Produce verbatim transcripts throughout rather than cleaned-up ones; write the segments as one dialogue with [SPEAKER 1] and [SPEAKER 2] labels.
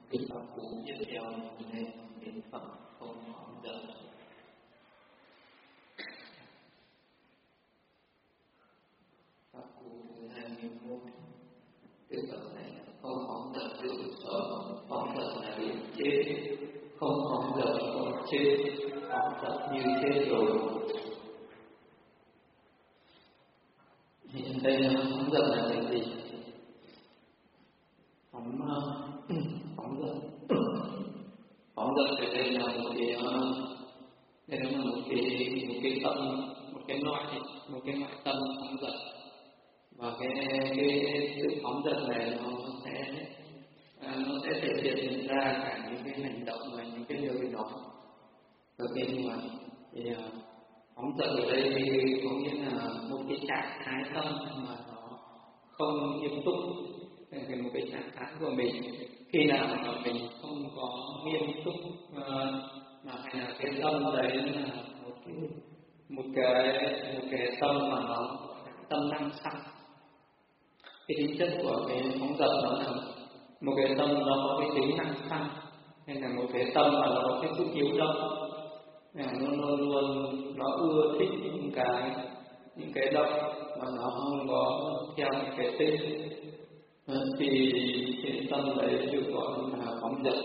[SPEAKER 1] Kinh Pháp Cú tiếp theo nên đến phẩm không phóng dật. Pháp Cú thứ hai mươi mốt. Cái phẩm này không phóng dật tự sống, phóng dật là bị chết, không phóng dật không chết, phóng dật như chết rồi. Hiện đây là phóng dật là cái gì? Phóng phóng dật phóng dật ở đây là một cái đây là một cái một cái tâm, một cái loại một cái loại tâm phóng dật, và cái cái sự phóng dật này nó sẽ nó sẽ thể hiện ra cả những cái hành động và những cái lời nói ở bên ngoài. Thì phóng dật ở đây thì có nghĩa là một cái trạng thái tâm mà nó không nghiêm túc, cái một cái trạng thái của mình khi nào mà mình không có nghiêm túc, mà hay là cái tâm đấy là một cái một cái một cái tâm mà nó tâm năng xăng. Cái tính chất của cái phóng dật nó là một cái tâm nó có cái tính năng xăng, hay là một cái tâm mà nó có cái sự hiếu động, nó luôn luôn nó ưa thích những cái những cái động mà nó không có theo những cái tên, thì cái tâm đấy được gọi là phóng dật.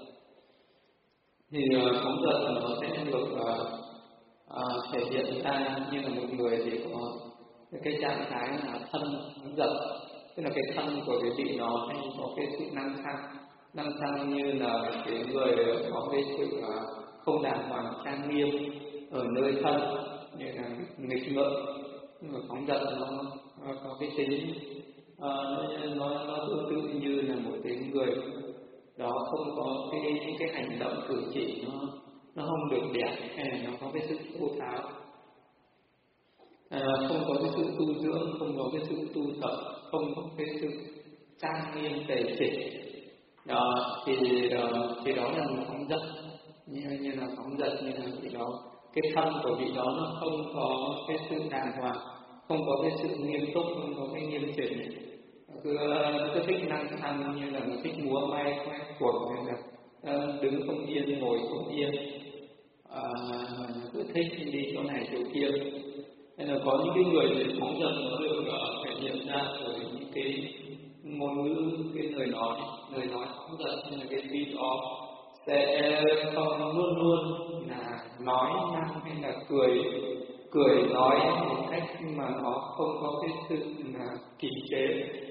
[SPEAKER 1] Thì phóng dật nó sẽ được à, thể hiện ra như là một người thì có cái trạng thái là thân phóng dật, tức là cái thân của cái vị nó hay có cái sự năng xăng, năng xăng như là cái người có cái sự không đàng hoàng trang nghiêm ở nơi thân, như là nghịch ngợm. Nhưng mà phóng dật nó, nó có cái tính uh, nó nó tương tự như là một cái người đó không có cái những cái hành động cử chỉ nó nó không được đẹp, hay là nó có cái sự thô tháo, à, không có cái sự tu dưỡng, không có cái sự tu tập, không có cái sự trang nghiêm tề chỉnh. Đó thì thì đó là một phóng dật, như như là phóng dật như là vị đó cái thân của vị đó nó không có cái sự đàng hoàng, không có cái sự nghiêm túc, không có cái nghiêm chỉnh, cứ cứ thích năng xăng, như là nó thích múa may khoe cuồng, hay là uh, đứng không yên, ngồi không yên, uh, cứ thích đi chỗ này chỗ kia. Nên là có những cái người phóng dật nó được uh, thể hiện ra ở những cái ngôn ngữ, cái lời nói, lời nói phóng dật, như là cái vị đó sẽ không luôn luôn là nói năng hay là cười cười nói một cách mà nó không có cái sự là kiềm chế.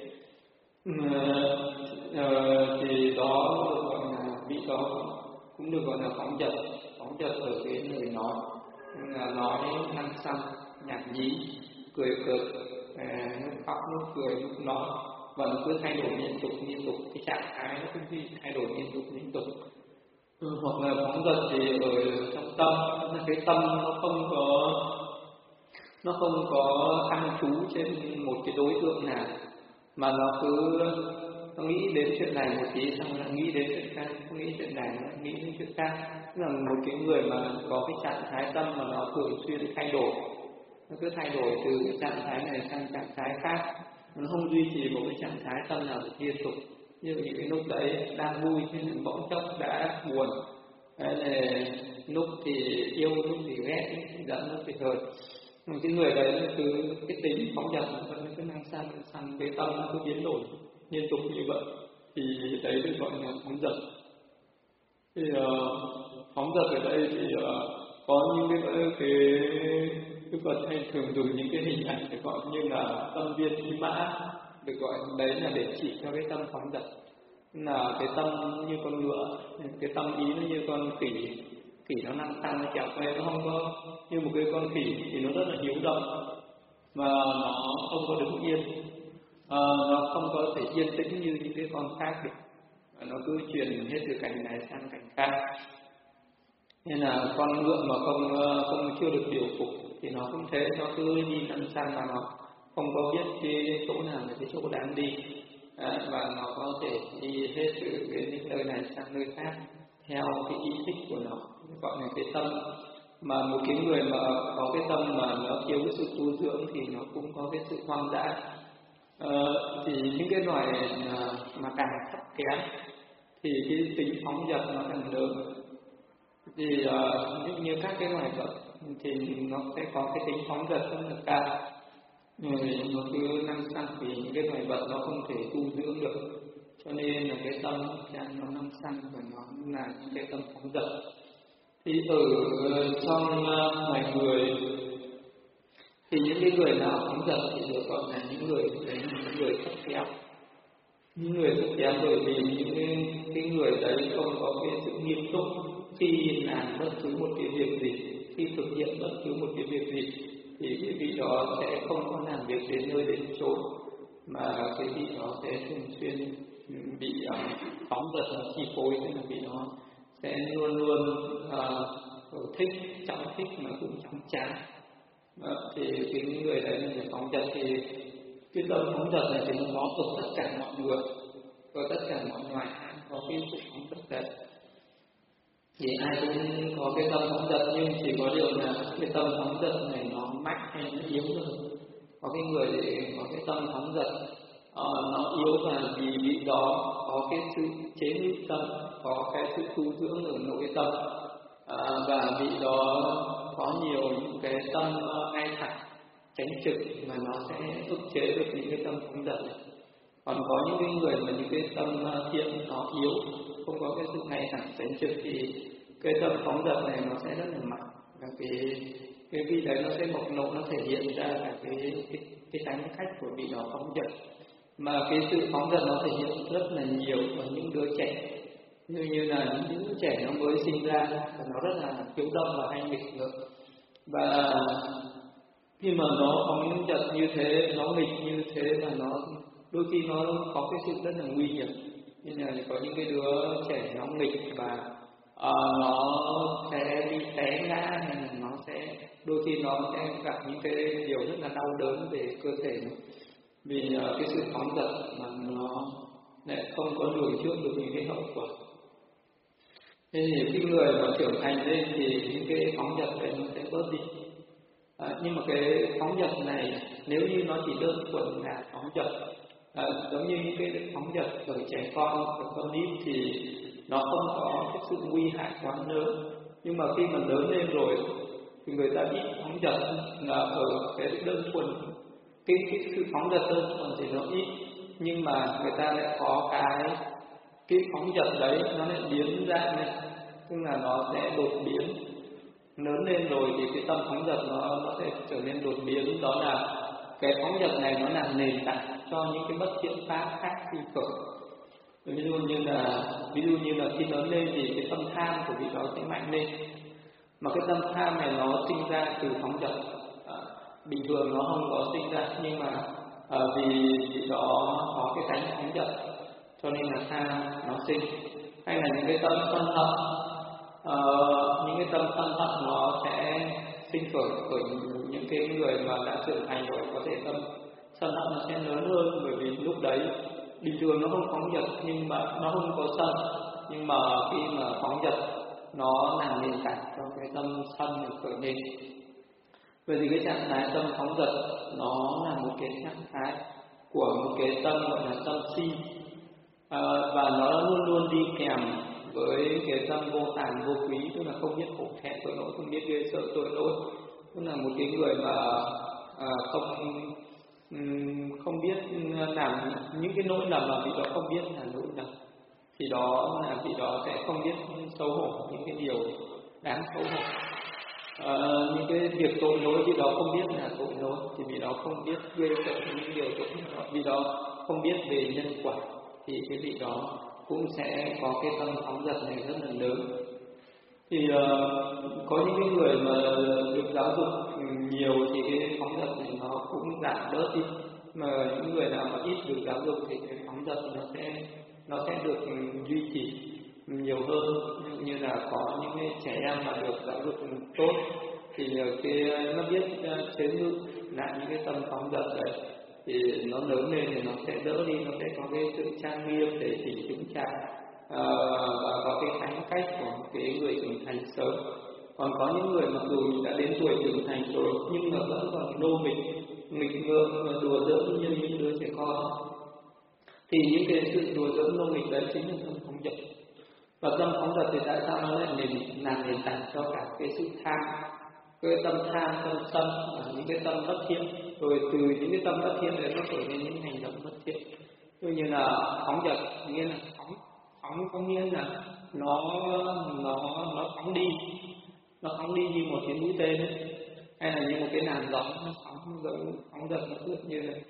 [SPEAKER 1] Ờ, thì đó được gọi là vị đó cũng được gọi là phóng dật. Phóng dật ở cái lời nói là nói năng xăng, nhảm nhí, cười cợt, lúc khóc lúc cười lúc nói, và nó cứ thay đổi liên tục liên tục, cái trạng thái nó cứ thay đổi liên tục liên tục. Ừ, hoặc là phóng dật thì ở trong tâm, cái tâm nó không có nó không có an trú trên một cái đối tượng nào, mà nó cứ nó nghĩ đến chuyện này một tí, xong lại nghĩ đến chuyện khác, không nghĩ chuyện này nó nghĩ đến chuyện khác. Tức là một cái người mà có cái trạng thái tâm mà nó thường xuyên thay đổi, nó cứ thay đổi từ cái trạng thái này sang trạng thái khác, nó không duy trì một cái trạng thái tâm nào liên tục. Như những cái lúc đấy đang vui thì bỗng chốc đã buồn, đấy là lúc thì yêu, lúc thì ghét, lúc thì giận, lúc thì hờn. Một cái người đấy cứ cái tính phóng dật, nó cứ năng xăng xăng, cái tâm nó cứ biến đổi liên tục như vậy, thì đấy được gọi là phóng dật. Thì uh, phóng dật ở đây thì uh, có những cái cái cái vật hay thường dùng những cái hình ảnh để gọi như là tâm viên ý mã, được gọi đấy là để chỉ cho cái tâm phóng dật. Là cái tâm như con ngựa, cái tâm ý nó như con khỉ, khỉ nó năng xăng, nó chèo quay, nó không có như một cái con khỉ thì nó rất là hiếu động, mà nó không có đứng yên, à, nó không có thể yên tĩnh như những cái con khác được, nó cứ chuyển hết từ cảnh này sang cảnh khác. Nên là con ngựa mà không không chưa được điều phục thì nó cũng thế, nó cứ đi năng xăng mà nó không có biết cái chỗ nào là cái chỗ đáng đi. Đấy, và nó có thể đi hết từ cái nơi này sang nơi khác theo cái ý thích của nó, gọi là cái tâm. Mà một cái người mà có cái tâm mà nó thiếu cái sự tu dưỡng thì nó cũng có cái sự hoang dã. Ờ, thì những cái loài mà, mà càng thấp kém thì cái tính phóng dật nó càng lớn. Thì uh, như các cái loài vật thì nó sẽ có cái tính phóng dật rất là cao, rồi nó cứ năng xăng vì những cái loài vật nó không thể tu dưỡng được, cho nên là cái tâm càng nó năng xăng và nó là những cái tâm phóng dật. Thì ở trong loài uh, người thì những cái người nào phóng dật thì được gọi là những người đấy là những người thấp kém. Những người thấp kém bởi vì những cái, cái người đấy không có cái sự nghiêm túc khi làm bất cứ một cái việc gì, khi thực hiện bất cứ một cái việc gì thì cái vị đó sẽ không có làm việc đến nơi đến chốn, mà cái vị đó sẽ thường xuyên bị uh, phóng dật chi phối, tức là vị đó sẽ luôn luôn uh, thích trọng thích mà cũng trọng chán. Đó, thì cái người đấy là người phóng dật, thì cái tâm phóng dật này thì nó có ở tất cả mọi người, ở tất cả mọi loài có cái sự phóng dật đấy. Thì ai cũng có cái tâm phóng dật, nhưng chỉ có điều là cái tâm phóng dật này nó mạnh hay nó yếu hơn. Có cái người thì có cái tâm phóng dật uh, nó yếu và vì vị đó có cái sự chế ngự tâm, có cái sự tu dưỡng ở nội tâm, uh, và vị đó có nhiều những cái tâm uh, ngay thẳng tránh trực mà nó sẽ ức chế được những cái tâm phóng dật này. Còn có những cái người mà những cái tâm thiện nó yếu, không có cái sự ngay thẳng tránh trực thì cái tâm phóng dật này nó sẽ rất là mạnh, và cái cái vị đấy nó sẽ bộc lộ, nó thể hiện ra cả cái cái cái tính cách của vị đó phóng dật. Mà cái sự phóng dật nó thể hiện rất là nhiều ở những đứa trẻ, như như là những đứa trẻ nó mới sinh ra và nó rất là hiếu động và hay nghịch ngợm, và khi mà nó phóng dật như thế, nó nghịch như thế và nó đôi khi nó có cái sự rất là nguy hiểm. Như là có những cái đứa trẻ nó nghịch và uh, nó sẽ bị té ngã, hay là nó sẽ đôi khi nó sẽ gặp những cái điều rất là đau đớn về cơ thể nó, vì uh, cái sự phóng dật mà nó lại không có lường trước được những cái hậu quả. Thế thì khi người mà trưởng thành lên thì những cái phóng dật này nó sẽ bớt đi. À, nhưng mà cái phóng dật này nếu như nó chỉ đơn thuần là phóng dật, à, giống như những cái phóng dật ở trẻ con, ở con nít thì nó không có cái sự nguy hại quá lớn. Nhưng mà khi mà lớn lên rồi thì người ta bị phóng dật là ở cái đơn thuần, cái, cái sự phóng dật đơn thuần thì nó ít, nhưng mà người ta lại có cái cái phóng dật đấy nó lại biến dạng lên, tức là nó sẽ đột biến. Lớn lên rồi thì cái tâm phóng dật nó nó sẽ trở nên đột biến, đó là cái phóng dật này nó làm nền tảng cho những cái bất thiện pháp khác sinh khởi. Ví dụ như là ví dụ như là khi lớn lên thì cái tâm tham của vị đó sẽ mạnh lên, mà cái tâm tham này nó sinh ra từ phóng dật, à, bình thường nó không có sinh ra, nhưng mà à, vì vị đó có cái tánh phóng dật cho nên là tham nó sinh. Hay là những cái tâm sân hận, uh, những cái tâm sân hận nó sẽ sinh khởi bởi những cái người mà đã trưởng thành rồi, có thể tâm sân hận nó sẽ lớn hơn, bởi vì lúc đấy bình thường nó không phóng dật nhưng mà nó không có sân, nhưng mà khi mà phóng dật nó làm nền tảng cho cái tâm sân được khởi lên. Vậy thì cái trạng thái tâm phóng dật nó là một cái trạng thái của một cái tâm gọi là tâm si, à, và nó luôn luôn đi kèm với cái tâm vô tàn vô quý, tức là không biết hổ thẹn tội lỗi, không biết ghê sợ tội lỗi, tức là một cái người mà à, không không biết làm những cái lỗi lầm mà vị đó không biết là lỗi lầm, thì đó là vị đó sẽ không biết xấu hổ những cái điều đáng xấu hổ. À, những cái việc tội lỗi vị đó không biết là tội lỗi, thì vị đó không biết ghê sợ những điều tội lỗi, vị đó không biết về nhân quả, thì cái vị đó cũng sẽ có cái tâm phóng dật này rất là lớn. Thì uh, có những cái người mà được giáo dục nhiều thì cái phóng dật này nó cũng giảm bớt đi, mà những người nào mà ít được giáo dục thì cái phóng dật nó sẽ nó sẽ được duy trì nhiều hơn. Như là có những cái trẻ em mà được giáo dục tốt thì cái nó biết chế ngự lại những cái tâm phóng dật đấy, thì nó lớn lên thì nó sẽ đỡ đi, nó sẽ có cái sự trang nghiêm để chỉnh chúng cha, à, và có cái tính cách của cái người trưởng thành sớm. Còn có những người mặc dù đã đến tuổi trưởng thành rồi nhưng mà vẫn còn nô nghịch, nghịch ngợm, đùa giỡn như những đứa trẻ con, thì những cái sự đùa giỡn nô nghịch đấy chính là tâm phóng dật. Và tâm phóng dật thì tại sao nó lại nền làm nền tảng cho cả cái sự tham, cái tâm tham, tâm sân và những cái tâm bất thiện, rồi từ những cái tâm bất thiện đấy nó khởi lên những hành động bất thiện. Như như là phóng dật nghĩa là phóng, phóng có nghĩa là nó nó nó phóng đi, nó phóng đi như một cái mũi tên ấy, hay là như một cái làn gió nó phóng giống phóng dật, nó cứ như là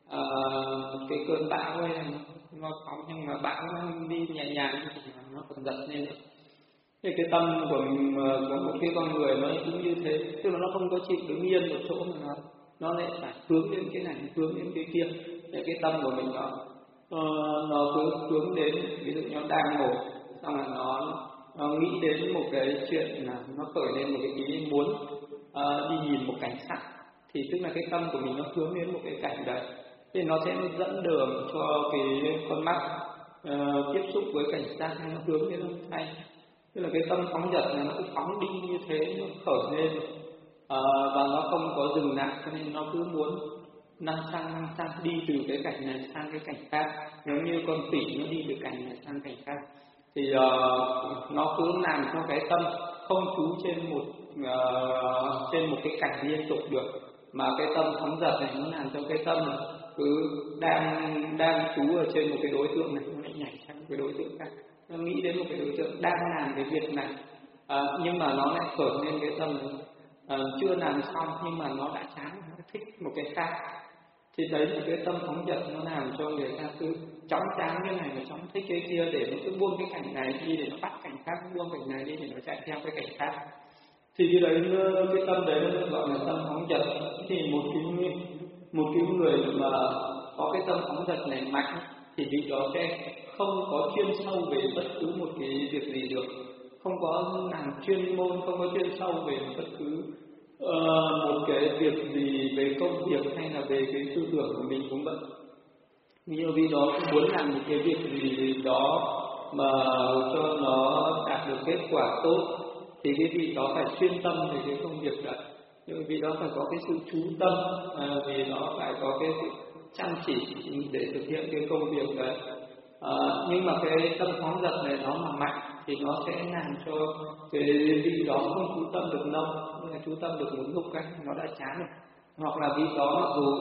[SPEAKER 1] uh, cái cơn bão ấy, nó phóng nhưng mà bão nó đi nhẹ nhàng thì nó còn giật lên nữa. Thì cái tâm của của một cái con người nó cũng như thế, tức là nó không có chịu đứng yên một chỗ mà nó nó lại phải hướng đến cái này, hướng đến cái kia. Để cái tâm của mình nó uh, nó cứ hướng đến, ví dụ như nó đang ngồi xong là nó, nó nghĩ đến một cái chuyện là nó khởi lên một cái ý muốn uh, đi nhìn một cảnh sắc, thì tức là cái tâm của mình nó hướng đến một cái cảnh đấy, thì nó sẽ dẫn đường cho cái con mắt uh, tiếp xúc với cảnh sắc, nó hướng đến âm thanh. Tức là cái tâm phóng dật này nó cứ phóng đi như thế, nó khởi lên à, và nó không có dừng lại, cho nên nó cứ muốn năng sang năng sang đi từ cái cảnh này sang cái cảnh khác, giống như con khỉ nó đi từ cảnh này sang cảnh khác. Thì uh, nó cứ làm cho cái tâm không trú trên một uh, trên một cái cảnh liên tục được, mà cái tâm phóng dật này nó làm cho cái tâm cứ đang đang trú ở trên một cái đối tượng này, nó lại nhảy sang một cái đối tượng khác. Nó nghĩ đến một cái đối tượng đang làm cái việc này, à, nhưng mà nó lại khởi lên cái tâm à, chưa làm xong nhưng mà nó đã chán, nó thích một cái khác. Thì đấy là cái tâm phóng dật, nó làm cho người ta cứ chóng chán cái này và chóng thích cái kia, để nó cứ buông cái cảnh này đi để nó bắt cảnh khác, buông cảnh này đi để nó chạy theo cái cảnh khác. Thì cái đấy, cái tâm đấy nó gọi là tâm phóng dật. Thì một cái một cái người mà có cái tâm phóng dật này mạnh thì vị đó sẽ không có chuyên sâu về bất cứ một cái việc gì được, không có làm chuyên môn, không có chuyên sâu về bất cứ uh, một cái việc gì về công việc hay là về cái tư tưởng của mình cũng vậy. Nhiều vị đó cũng muốn làm một cái việc gì đó mà cho nó đạt được kết quả tốt, thì cái vị đó phải chuyên tâm về cái công việc đó. Nhưng vị đó phải có cái sự chú tâm, à, vì nó phải có cái sự chăm chỉ để thực hiện cái công việc đấy. À, nhưng mà cái tâm phóng dật này nó mà mạnh thì nó sẽ làm cho cái vị đó không chú tâm được lâu, nhưng mà chú tâm được một lúc cái nó đã chán rồi. Hoặc là vị đó mặc dù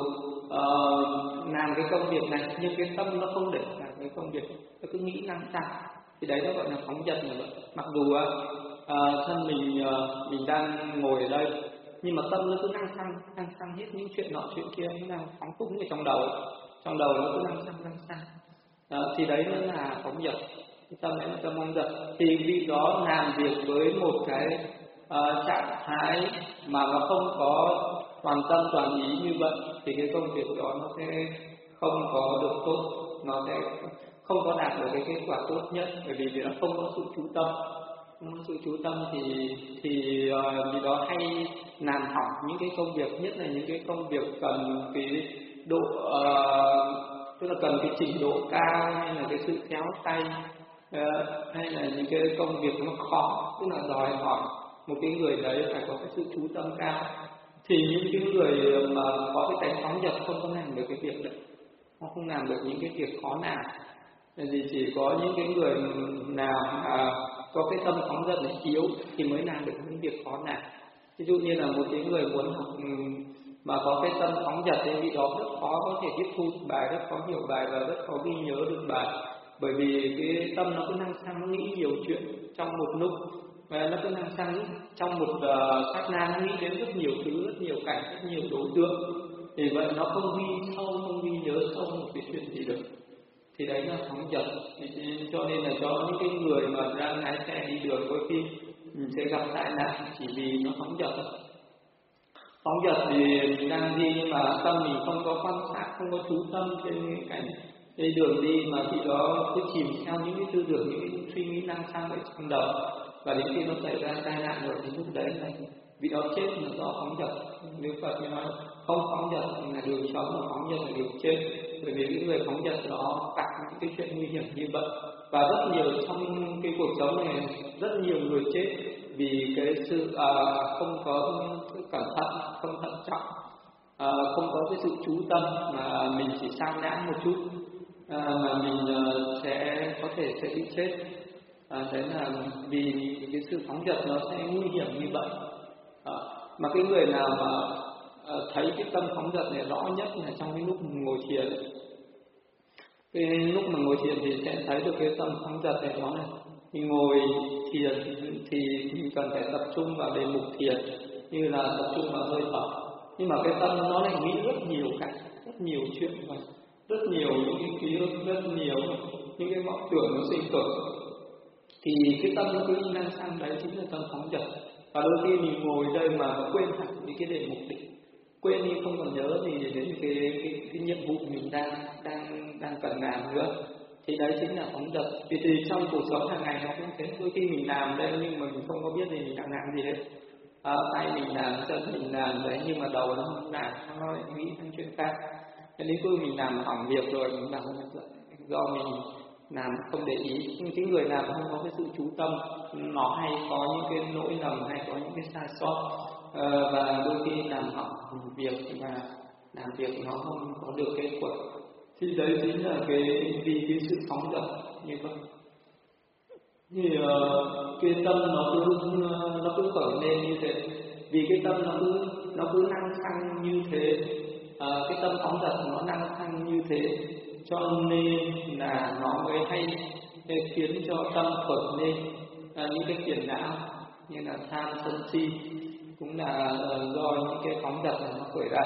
[SPEAKER 1] uh, làm cái công việc này nhưng cái tâm nó không để làm cái công việc, nó cứ nghĩ năng sang, thì đấy nó gọi là phóng dật này vậy. Mặc dù uh, thân mình uh, mình đang ngồi ở đây nhưng mà tâm nó cứ năng sang năng sang hết những chuyện nọ chuyện kia, nó đang phóng phúc ở trong đầu, trong đầu nó cứ năng sang năng sang. Đó, thì đấy nó là phóng dật, tâm đấy là tâm phóng dật. Thì vị đó làm việc với một cái uh, trạng thái mà nó không có toàn tâm toàn ý như vậy, thì cái công việc đó nó sẽ không có được tốt, nó sẽ không có đạt được cái kết quả tốt nhất, bởi vì nó không có sự chú tâm. Không có sự chú tâm thì thì uh, vị đó hay làm hỏng những cái công việc, nhất là những cái công việc cần cái độ uh, tức là cần cái trình độ cao, hay là cái sự khéo tay, uh, hay là những cái công việc nó khó, tức là đòi hỏi một cái người đấy phải có cái sự chú tâm cao. Thì những cái người mà có cái tánh phóng dật không có làm được cái việc đấy, họ không làm được những cái việc khó nào. Vì chỉ có những cái người nào à, có cái tâm phóng dật này yếu thì mới làm được những việc khó nào. Ví dụ như là một cái người muốn học mà có cái tâm phóng dật thì vị đó rất khó có thể tiếp thu bài, rất khó hiểu bài và rất khó ghi nhớ được bài, bởi vì cái tâm nó cứ năng sang, nó nghĩ nhiều chuyện trong một lúc, và nó cứ năng sang trong một uh, sát na, nó nghĩ đến rất nhiều thứ, rất nhiều cảnh, rất nhiều đối tượng. Thì vậy nó không ghi sâu, không ghi nhớ sâu một cái chuyện gì được. Thì đấy là phóng dật. Cho nên là cho những cái người mà đang lái xe đi đường đôi khi sẽ gặp tai nạn chỉ vì nó phóng dật. Phóng dật thì mình đang đi nhưng mà tâm mình không có quan sát, không có chú tâm trên cái cảnh cái đường đi, mà khi đó cứ chìm theo những cái tư tưởng, những cái suy nghĩ năng sang ở trong đầu, và đến khi nó xảy ra tai nạn rồi thì lúc đấy là vì đó chết là do phóng dật. Nếu Phật như nói không phóng dật là đường sống, mà phóng dật là đường chết, bởi vì những người phóng dật đó gặp những cái chuyện nguy hiểm như vậy. Và rất nhiều trong cái cuộc sống này, rất nhiều người chết vì cái sự à, không có cẩn thận, không thận trọng, à, không có cái sự chú tâm, mà mình chỉ sao nhãng một chút, à, mà mình uh, sẽ có thể sẽ bị chết. À, đấy là vì cái sự phóng dật nó sẽ nguy hiểm như vậy. À, mà cái người nào mà à, thấy cái tâm phóng dật này rõ nhất là trong cái lúc ngồi thiền. Cái lúc mà ngồi thiền thì sẽ thấy được cái tâm phóng dật này đó này. Thì ngồi thiền thì, thì mình cần phải tập trung vào đề mục thiền, như là tập trung vào hơi thở. Nhưng mà cái tâm nó lại nghĩ rất nhiều cả, rất nhiều chuyện và rất nhiều những cái ký ức, rất nhiều những cái vọng tưởng nó sinh khởi. Thì cái tâm nó cứ năng sang đấy chính là tâm phóng dật. Và đôi khi mình ngồi đây mà quên hẳn những cái đề mục định, quên đi không còn nhớ gì đến cái cái, cái nhiệm vụ mình đang đang đang cần làm nữa, thì đấy chính là phóng dật. Vì thì trong cuộc sống hàng ngày nó cũng thế, đôi khi mình làm đây nhưng mà mình không có biết gì mình đang làm gì hết. À, tay mình làm, chân mình làm đấy nhưng mà đầu nó không làm, nó lại nghĩ sang chuyện khác. Cho đến khi mình làm hỏng việc rồi mình làm do mình làm không để ý. Nhưng cái người làm không có cái sự chú tâm, nó hay có những cái lỗi lầm, hay có những cái sai sót, à, và đôi khi làm hỏng việc và làm việc nó không có được kết quả. Thì đấy chính là cái vì cái sự phóng dật như vậy. Thì uh, cái tâm nó cứ nó cứ khởi lên như thế, vì cái tâm nó cứ nó cứ năng xăng như thế, uh, cái tâm phóng dật nó năng xăng như thế, cho nên là nó mới hay để khiến cho tâm khởi lên uh, những cái phiền não như là tham sân si, cũng là uh, do những cái phóng dật này nó khởi ra.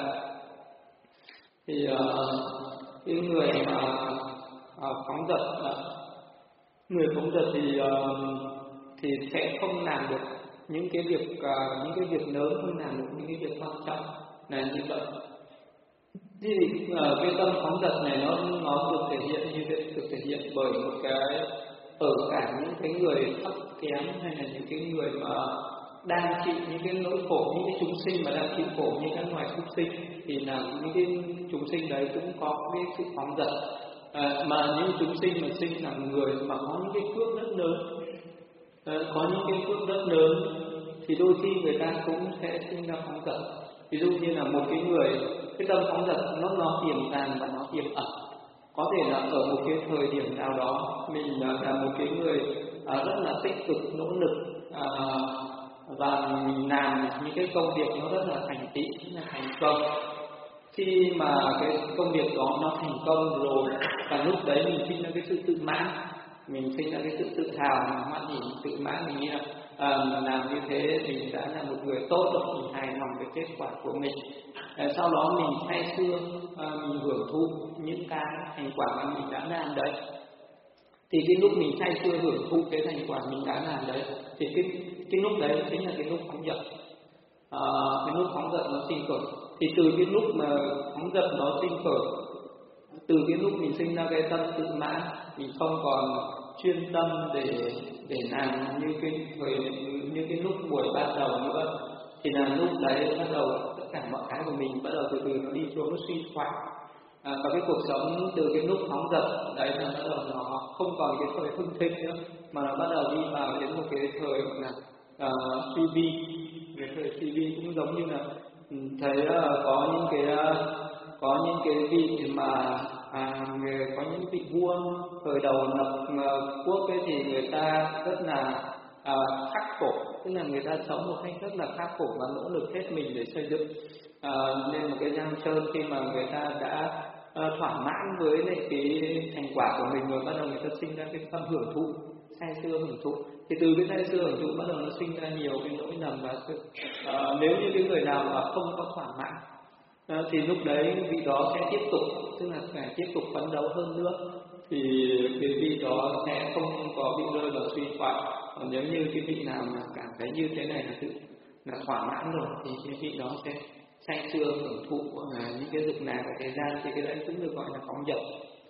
[SPEAKER 1] Thì uh, cái người mà uh, phóng dật uh, người phóng dật thì uh, thì sẽ không làm được những cái việc uh, những cái việc lớn, không làm được những cái việc quan trọng là như vậy. Thì uh, cái tâm phóng dật này nó nó được thể hiện như thế, được thể hiện bởi một cái ở cả những cái người thấp kém hay là những cái người mà đang chịu những cái nỗi khổ, những cái chúng sinh mà đang chịu khổ như các loài súc sinh, thì là những cái chúng sinh đấy cũng có cái sự phóng dật. À, mà những chúng sinh mà sinh là người mà có những cái phước rất lớn, à, có những cái phước rất lớn thì đôi khi người ta cũng sẽ sinh ra phóng dật. Ví dụ như là một cái người, cái tâm phóng dật nó nó tiềm tàng và nó tiềm ẩn. Có thể là ở một cái thời điểm nào đó mình là, là một cái người à, rất là tích cực nỗ lực, à, và mình làm những cái công việc nó rất là thành tựu, rất là thành công. Khi mà cái công việc đó nó thành công rồi, và lúc đấy mình sinh ra cái sự tự mãn, mình sinh ra cái sự tự hào, mình hoan hỉ, tự mãn, mình nghĩ là à, mình làm như thế mình đã là một người tốt rồi, mình hài lòng với kết quả của mình. À, sau đó mình say sưa, à, mình hưởng thụ những cái thành quả mà mình đã làm đấy. Thì cái lúc mình say sưa hưởng thụ cái thành quả mình đã làm đấy, thì cái cái lúc đấy chính là cái lúc phóng dật. À, cái lúc phóng dật nó sinh khởi. Thì từ cái lúc mà phóng dật nó sinh khởi, từ cái lúc mình sinh ra cái tâm tự mãn, mình không còn chuyên tâm để để làm như cái thời như cái lúc buổi ban đầu nữa, thì là lúc đấy bắt đầu tất cả mọi cái của mình bắt đầu từ từ nó đi xuống, nó suy thoái. À, và cái cuộc sống từ cái lúc phóng dật đấy là bắt đầu nó không còn cái thời hưng thịnh nữa, mà nó bắt đầu đi vào đến một cái thời gọi là uh, suy vi. Cái thời suy vi cũng giống như là thấy uh, có những cái uh, có những cái vị mà à, người, có những vị vua thời đầu lập uh, quốc ấy, thì người ta rất là uh, khắc khổ, tức là người ta sống một cách rất là khắc khổ và nỗ lực hết mình để xây dựng uh, nên một cái Giang Sơn. Khi mà người ta đã uh, thỏa mãn với lại cái thành quả của mình rồi, bắt đầu người ta sinh ra cái tâm hưởng thụ, say sưa hưởng thụ. Thì từ cái say sưa hưởng thụ bắt đầu nó sinh ra nhiều cái lỗi lầm và sự uh, nếu như cái người nào mà không có thỏa mãn À, thì lúc đấy vị đó sẽ tiếp tục, tức là phải tiếp tục phấn đấu hơn nữa, thì cái vị đó sẽ không có bị rơi vào suy thoái. Còn nếu như cái vị nào mà cảm thấy như thế này là tự là thỏa mãn rồi, thì cái vị đó sẽ say sưa hưởng thụ à, những cái dục lạc của thế gian, thì cái đấy cũng được gọi là phóng dật.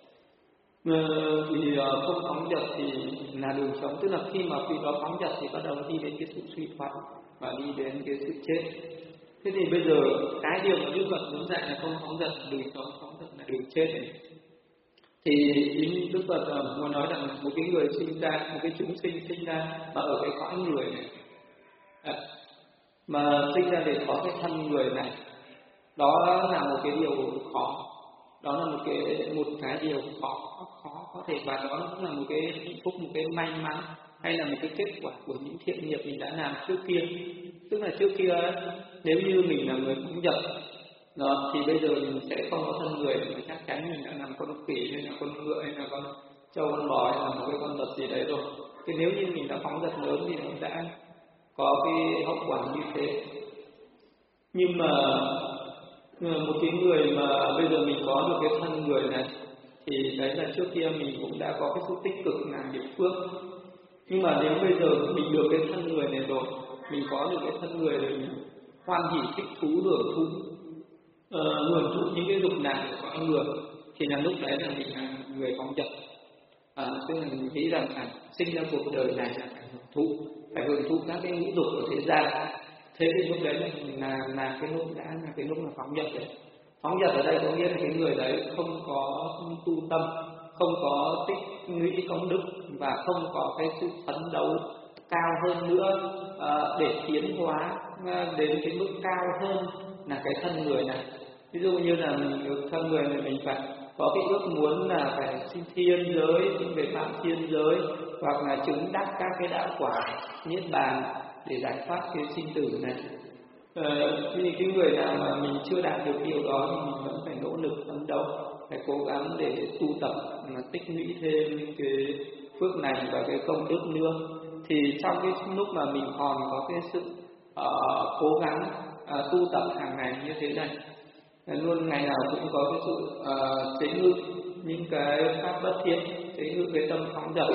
[SPEAKER 1] À, thì uh, không phóng dật thì là đường sống, tức là khi mà vị đó phóng dật thì bắt đầu đi đến cái sự suy thoái và đi đến cái sự chết. Thế thì bây giờ cái điều mà Đức Phật muốn dạy là không phóng dật, đường sống, phóng dật là đường chết này. Thì ý Đức Phật uh, muốn nói rằng một cái người sinh ra, một cái chúng sinh sinh ra mà ở cái cõi người này, à, mà sinh ra để có cái thân người này, đó là một cái điều khó, đó là một cái một cái điều khó khó có thể, và đó cũng là một cái hạnh phúc, một cái may mắn hay là một cái kết quả của những thiện nghiệp mình đã làm trước kia. Tức là trước kia ấy, nếu như mình là người phóng dật đó, thì bây giờ mình sẽ không có thân người, mà chắc chắn mình đã làm con khỉ hay là con ngựa hay là con trâu con bò hay là một cái con vật gì đấy rồi. Thì nếu như mình đã phóng dật lớn thì nó đã có cái hậu quả như thế. Nhưng mà một cái người mà bây giờ mình có được cái thân người này thì đấy là trước kia mình cũng đã có cái sự tích cực làm nghiệp phước. Nhưng mà nếu bây giờ mình được cái thân người này rồi, mình có được cái thân người rồi, mình hoan hỉ thích thú hưởng thụ uh, hưởng thụ những cái dục lạc của con người, thì là lúc đấy là mình là người phóng dật. À, tức là mình nghĩ rằng là sinh ra cuộc đời này là phải hưởng thụ, phải hưởng thụ các cái ngũ dục của thế gian. Thế thì lúc đấy là là, là cái lúc đã là cái lúc mà phóng dật đấy. Phóng dật ở đây có nghĩa là cái người đấy không có tu tâm, không có tích lũy công đức và không có cái sự phấn đấu cao hơn nữa à, để tiến hóa đến cái mức cao hơn là cái thân người này. Ví dụ như là mình được thân người này, mình phải có cái ước muốn là phải sinh thiên giới, về phạm thiên giới, hoặc là chứng đắc các cái đạo quả niết bàn để giải thoát cái sinh tử này. Ờ, thì cái người nào mà mình chưa đạt được điều đó thì mình vẫn phải nỗ lực phấn đấu, phải cố gắng để tu tập, mà tích lũy thêm cái phước lành và cái công đức nữa. Thì trong cái lúc mà mình còn có cái sự uh, cố gắng uh, tu tập hàng ngày như thế này, luôn ngày nào cũng có cái sự uh, chế ngự những cái pháp bất thiện, chế ngự cái tâm phóng dật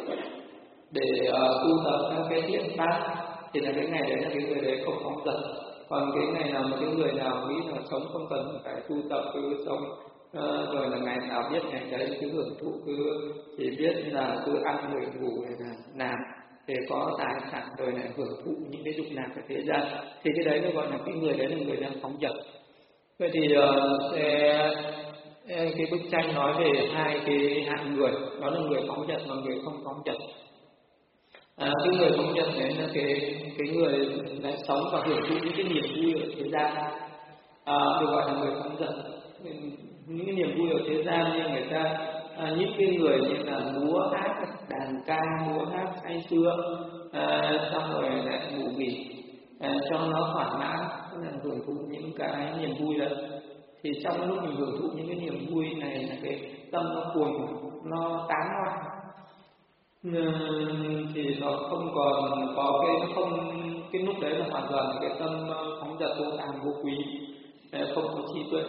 [SPEAKER 1] để uh, tu tập các cái thiện pháp, thì là cái ngày đấy là cái người đấy không phóng dật. Còn cái ngày nào mà cái người nào nghĩ là sống không cần phải tu tập, cứ sống uh, rồi là ngày nào biết ngày đấy cứ hưởng thụ, cứ chỉ biết là cứ ăn ngủ ngủ hay là làm để có tài sản rồi lại hưởng thụ những cái dục lạc của thế gian, thì cái đấy nó gọi là cái người đấy là người đang phóng dật. Vậy thì uh, sẽ cái bức tranh nói về hai cái hạng người, đó là người phóng dật và người không phóng dật. À, cái người phóng dật đấy là cái cái người đã sống và hưởng thụ những cái niềm vui ở thế gian, à, được gọi là người phóng dật. Những cái niềm vui ở thế gian như người ta à, những cái người như là múa hát đàn ca, múa hát say sưa, à, xong rồi lại ngủ nghỉ à, cho nó thỏa mãn, tức là hưởng thụ những cái niềm vui đó. Thì trong lúc mình hưởng thụ những cái niềm vui này là cái tâm nó cuồng, nó tán loạn, thì nó không còn có cái nó không cái lúc đấy là hoàn toàn cái tâm phóng dật vô tàm vô quý, không có trí tuệ.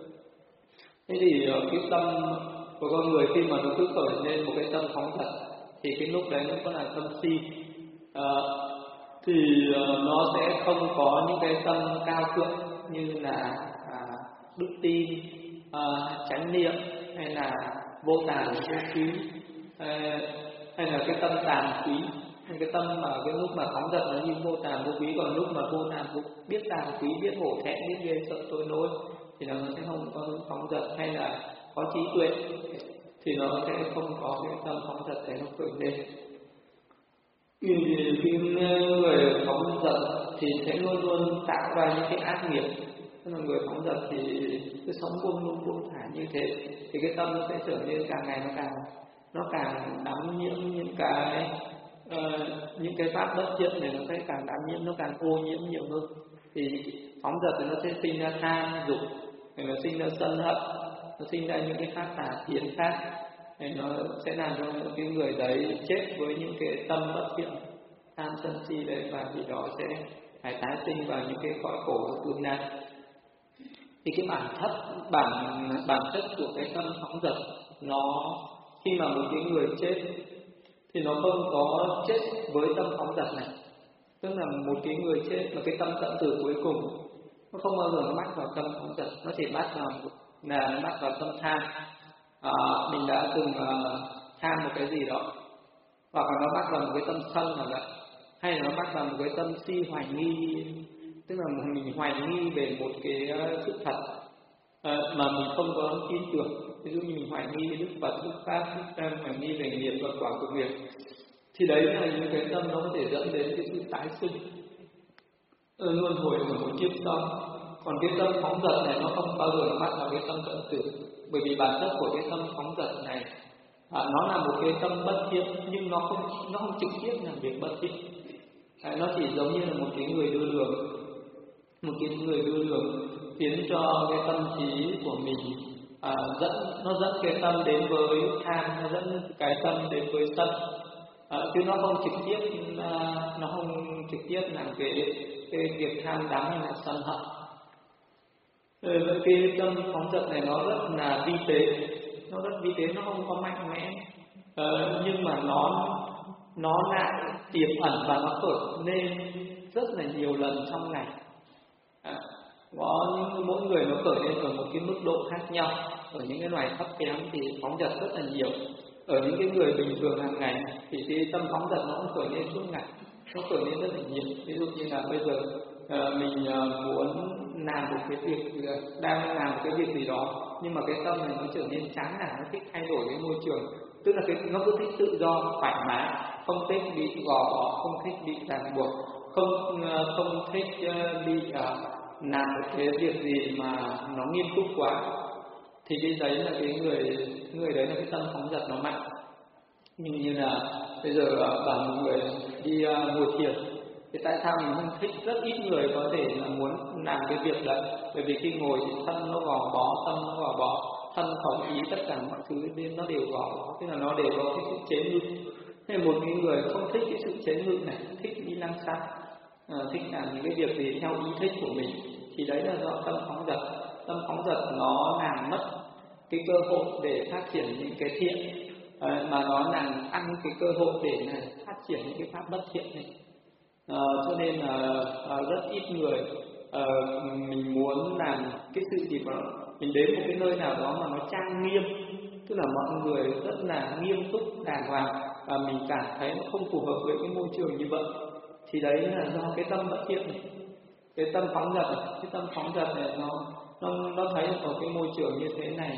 [SPEAKER 1] Thế thì cái tâm của con người khi mà nó cứ khởi lên một cái tâm phóng dật thì cái lúc đấy nó có là tâm si, à, thì nó sẽ không có những cái tâm cao thượng như là à, đức tin, à, chánh niệm hay là vô tàm vô quý, à, hay là cái tâm tàm quý. Cái tâm mà cái lúc mà phóng dật nó như vô tàm vô quý, còn lúc mà vô tàm vô biết tàm quý, biết hổ thẹn, biết ghê sợ tội lỗi thì nó sẽ không có phóng dật, hay là có trí tuệ thì nó sẽ không có cái tâm phóng dật để nó khởi lên. Vì khi người phóng dật thì sẽ luôn luôn tạo ra những cái ác nghiệp. Tức là người phóng dật thì cứ sống buông lung buông thả như thế thì cái tâm nó sẽ trở nên càng ngày nó càng nó càng đắm nhiễm những cái uh, những cái pháp bất thiện này, nó sẽ càng đắm nhiễm, nó càng ô nhiễm nhiều hơn. Thì phóng dật thì nó sẽ sinh ra tham dục, thì nó sinh ra sân hận, nó sinh ra những cái pháp tà thiện khác, thì nó sẽ làm cho cái người đấy chết với những cái tâm bất thiện tham sân si đấy, và vì đó sẽ phải tái sinh vào những cái cõi khổ ở tương lai. Thì cái bản chất bản bản chất của cái tâm phóng dật, nó khi mà một cái người chết thì nó không có chết với tâm phóng dật này. Tức là một cái người chết mà cái tâm tận tử cuối cùng nó không bao giờ nó bắt vào tâm phóng dật, nó chỉ bắt vào là nó bắt vào tâm tham. À, mình đã từng uh, tham một cái gì đó, hoặc là nó bắt vào một cái tâm sân hoặc là hay là nó bắt vào một cái tâm si hoài nghi, tức là mình hoài nghi về một cái uh, sự thật uh, mà mình không có tin tưởng. Ví dụ như mình hoài nghi về Đức Phật, Đức Pháp, Đức Tăng, hoài nghi về nghiệp và quả của nghiệp, thì đấy là những cái tâm nó có thể dẫn đến cái sự tái sinh, uh, luân hồi ở một kiếp sau. Còn cái tâm phóng dật này nó không bao giờ bắt vào cái tâm tận tử, bởi vì bản chất của cái tâm phóng dật này À, nó là một cái tâm bất thiện, nhưng nó không nó không trực tiếp làm việc bất thiện. À, nó chỉ giống như là một cái người đưa đường, một cái người đưa đường khiến cho cái tâm trí của mình à, dẫn nó dẫn cái tâm đến với tham, nó dẫn cái tâm đến với sân, à, chứ nó không trực tiếp à, nó không trực tiếp làm cái cái việc tham đắm hay là sân hận. Vậy cái tâm phóng dật này nó rất là vi tế, nó rất vi tế, nó không có mạnh mẽ, ờ, nhưng mà nó nó lại tiềm ẩn và nó khởi lên rất là nhiều lần trong ngày. À, có những mỗi người nó khởi lên ở một cái mức độ khác nhau. Ở những cái loài thấp kém thì phóng dật rất là nhiều. Ở những cái người bình thường hàng ngày thì cái tâm phóng dật nó cũng khởi lên suốt ngày, nó khởi lên rất là nhiều. Ví dụ như là bây giờ uh, mình uh, muốn làm một cái việc, uh, đang làm một cái việc gì đó, nhưng mà cái tâm này nó trở nên chán nản, nó thích thay đổi cái môi trường, tức là cái nó cứ thích tự do thoải mái, không thích bị gò bó, không thích bị ràng buộc, không uh, không thích uh, bị uh, làm một cái việc gì mà nó nghiêm túc quá, thì cái đấy là cái người người đấy là cái tâm phóng dật nó mạnh. Nhưng như là bây giờ bảo một người đi uh, ngồi thiền, thì tại sao mình không thích? Rất ít người có thể là muốn làm cái việc đấy, bởi vì khi ngồi thì thân nó gò bó, tâm nó gò bó, thân khẩu ý tất cả mọi thứ nên nó đều gò bó, tức là nó đều có cái sự chế ngự. Thế một cái người không thích cái sự chế ngự này, thích đi lang xăng, à, thích làm những cái việc gì theo ý thích của mình, thì đấy là do tâm phóng dật. Tâm phóng dật nó làm mất cái cơ hội để phát triển những cái thiện, à, mà nó làm ăn cái cơ hội để là phát triển những cái pháp bất thiện này. À, cho nên là à, rất ít người à, mình muốn làm cái sự gì mà mình đến một cái nơi nào đó mà nó trang nghiêm, tức là mọi người rất là nghiêm túc đàng hoàng, và mình cảm thấy nó không phù hợp với cái môi trường như vậy, thì đấy là do cái tâm bất thiện này, cái tâm phóng dật này. Cái tâm phóng dật này nó nó nó thấy ở cái môi trường như thế này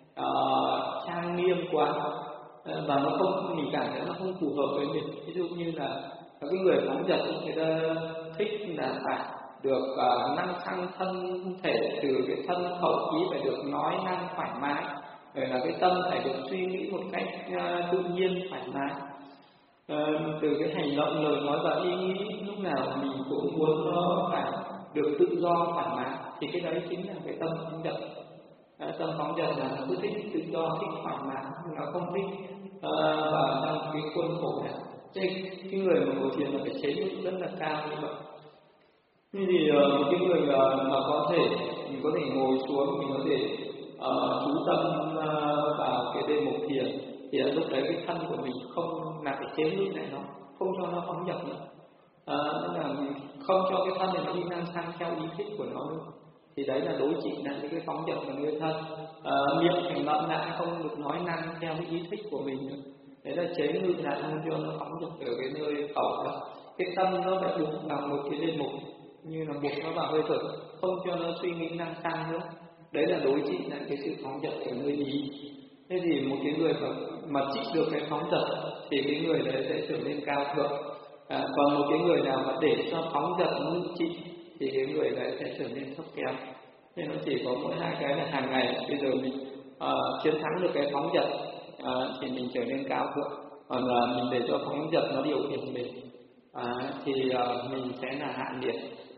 [SPEAKER 1] uh, trang nghiêm quá, và nó không, mình cảm thấy nó không phù hợp với mình. Ví dụ như là cái người phóng dật người ta thích là phải được uh, năng xăng thân thể, từ cái thân khẩu ý phải được nói năng thoải mái, rồi là cái tâm phải được suy nghĩ một cách uh, tự nhiên thoải mái, uh, từ cái hành động lời nói và ý nghĩ lúc nào mình cũng muốn nó phải được tự do thoải mái, thì cái đấy chính là cái tâm phóng dật. Uh, tâm phóng dật là nó cứ thích tự do, thích thoải mái, nó không thích uh, vào trong cái khuôn khổ này. Thế cái người mà ngồi thiền là phải chế ngự rất là cao như vậy. Thế thì uh, một cái người uh, mà có thể mình có thể ngồi xuống, mình có thể uh, chú tâm uh, vào cái đề mục thiền, thì uh, lúc đấy cái thân của mình không là phải chế ngự lại nó, không cho nó phóng dật nữa, uh, tức là mình không cho cái thân này nó đi năng sang theo ý thích của nó nữa. Thì đấy là đối trị lại với cái phóng dật của người thân. Uh, miệng thành ngậm lại, không được nói năng theo cái ý thích của mình nữa. Đấy là chế ngự lại, không cho nó phóng dật ở cái nơi khẩu đó. Cái tâm nó phải buộc vào một cái đề mục, như là buộc nó vào hơi thở, không cho nó suy nghĩ năng sang nữa. Đấy là đối trị lại cái sự phóng dật ở nơi ý. Thế thì một cái người mà, mà trị được cái phóng dật thì cái người đấy sẽ trở nên cao thượng. À, còn một cái người nào mà để cho phóng dật ngự trị thì cái người đấy sẽ trở nên thấp kém. Nên nó chỉ có mỗi hai cái là hàng ngày bây giờ mình uh, chiến thắng được cái phóng dật uh, thì mình trở nên cao thượng, còn là mình để cho phóng dật nó điều khiển mình uh, thì uh, mình sẽ là hạ liệt.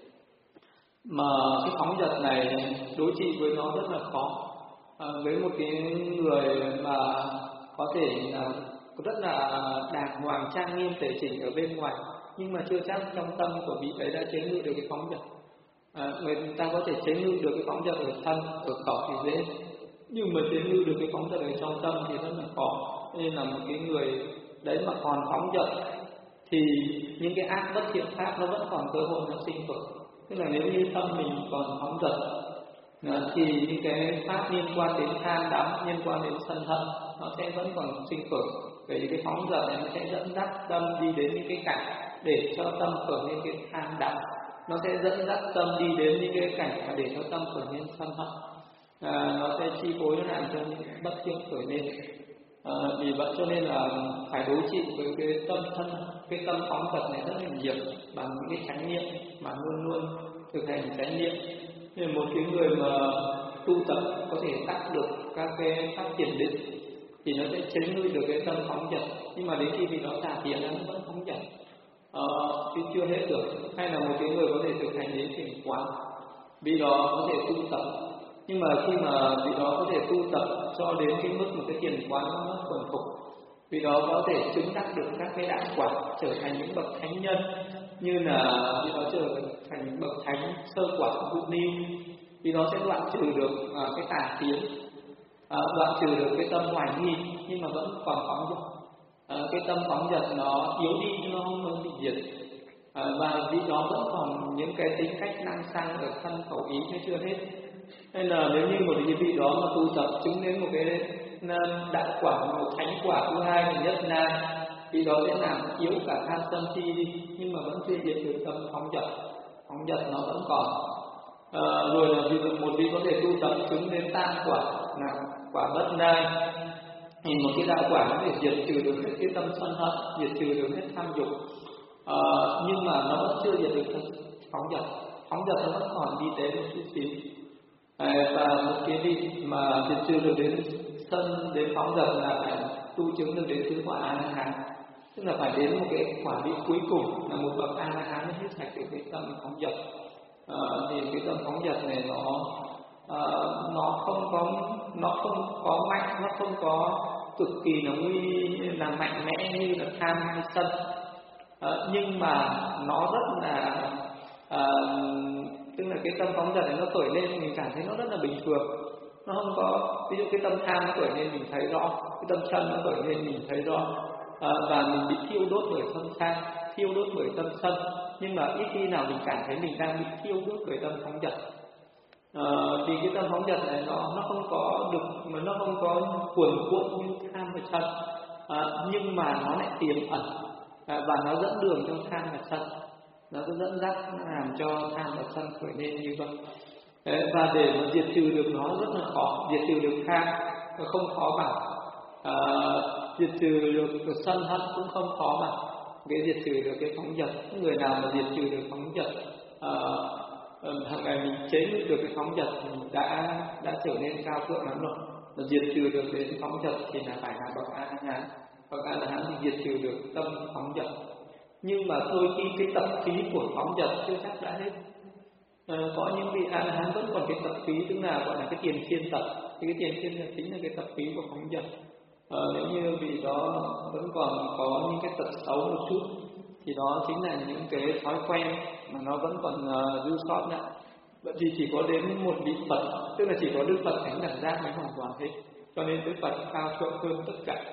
[SPEAKER 1] Mà cái phóng dật này đối trị với nó rất là khó. Uh, với một cái người mà có thể là uh, rất là đàng hoàng trang nghiêm tề chỉnh ở bên ngoài, nhưng mà chưa chắc trong tâm của vị ấy đã chế ngự được cái phóng dật. À, người ta có thể chế ngự được cái phóng dật ở thân, ở khẩu thì dễ, nhưng mà chế ngự được cái phóng dật ở trong tâm thì rất là khó. Nên là một cái người đấy mà còn phóng dật thì những cái ác bất thiện khác nó vẫn còn cơ hội nó sinh khởi. Tức là nếu như tâm mình còn phóng dật thì những cái pháp liên quan đến tham đắm, liên quan đến sân hận nó sẽ vẫn còn sinh khởi. Bởi vì cái phóng dật này nó sẽ dẫn dắt tâm đi đến những cái cảnh để cho tâm khởi lên cái tham đắm, nó sẽ dẫn dắt tâm đi đến những cái cảnh để cho tâm khởi lên sân hận, à, nó sẽ chi phối, nó làm cho những bất thiện khởi lên. À, vì vậy cho nên là phải đối trị với cái tâm thân, cái tâm phóng dật này rất là nhiều bằng những cái chánh niệm, mà luôn luôn thực hành chánh niệm. Nên một cái người mà tu tập có thể tác được các cái pháp thiền định thì nó sẽ chế ngự được cái tâm phóng dật. Nhưng mà đến khi vị đó xả thiền nó vẫn phóng dật, ờ, chứ chưa hết được. Hay là một cái người có thể thực hành đến thiền quán, vị đó có thể tu tập, nhưng mà khi mà vị đó có thể tu tập cho đến cái mức một cái thiền quán nó thuần thục, vì đó có thể chứng đắc được các cái đạo quả, trở thành những bậc thánh nhân, như là vì đó trở thành bậc thánh sơ quả Vụ Ni, vì đó sẽ đoạn trừ được uh, cái tà kiến, uh, đoạn trừ được cái tâm hoài nghi, nhưng mà vẫn còn phóng dật. Uh, cái tâm phóng dật nó yếu đi, nó không bị diệt, uh, và vì đó vẫn còn những cái tính cách năng sang ở thân khẩu ý hay chưa hết. Nên là nếu như một cái vị đó mà tu tập chứng đến một cái đạo quả, một thánh quả thứ hai là nhất nam, thì đó sẽ làm yếu cả tham sân si đi, nhưng mà vẫn chưa diệt được tâm phóng dật. Phóng dật nó vẫn còn. À, rồi là vì một vị có thể tu tập chứng đến tam quả là quả bất nai, thì một cái đạo quả nó thể diệt trừ được hết cái tâm sân hận, diệt trừ được hết tham dục, à, nhưng mà nó vẫn chưa diệt được tâm phóng dật. Phóng dật nó vẫn còn đi tế một chút xíu. À, và một cái vị mà diệt trừ được đến sân, đến phóng dật là phải tu chứng được đến tứ quả A La Hán, tức là phải đến một cái quả vị cuối cùng là một bậc A La Hán mới hết sạch được cái tâm phóng dật. À, thì cái tâm phóng dật này nó à, nó không có nó không có mạnh, nó không có cực kỳ là nguy là mạnh mẽ như là tham hay sân, à, nhưng mà nó rất là à, tức là cái tâm phóng dật này nó khởi lên mình cảm thấy nó rất là bình thường, nó không có, ví dụ cái tâm tham nó khởi lên mình thấy rõ, cái tâm sân nó khởi lên mình thấy rõ, à, và mình bị thiêu đốt bởi tâm tham, thiêu đốt bởi tâm sân, nhưng mà ít khi nào mình cảm thấy mình đang bị thiêu đốt bởi tâm phóng dật. À, vì cái tâm phóng dật này nó nó không có được, mà nó không có cuồn cuộn như tham và sân, à, nhưng mà nó lại tiềm ẩn, à, và nó dẫn đường cho tham và sân, nó sẽ dẫn dắt, nó làm cho tham và sân khởi lên như vậy. Đấy, và để mà diệt trừ được nó rất là khó, diệt trừ được tham không khó bằng, à, diệt trừ được sân hận cũng không khó bằng cái diệt trừ được cái phóng dật. Người nào mà diệt trừ được phóng dật, à, hàng ngày mình chế ngự được cái phóng dật thì mình đã đã trở nên cao thượng lắm rồi. Mà diệt trừ được cái phóng dật thì là phải là bậc A La Hán. Bậc A La Hán thì diệt trừ được tâm phóng dật. Nhưng mà đôi khi cái tập khí của phóng dật chưa chắc đã hết. À, có những vị A La Hán vẫn còn cái tập khí, tức là gọi là cái tiền thiên tập. Thì cái tiền thiên là chính là cái tập khí của phóng dật. À, nếu như vị đó vẫn còn có những cái tật xấu một chút thì đó chính là những cái thói quen mà nó vẫn còn uh, dư sót lại. Vậy thì chỉ có đến một vị Phật, tức là chỉ có Đức Phật Thánh Đẳng Giác mới hoàn toàn hết. Cho nên Đức Phật cao thượng hơn tất cả.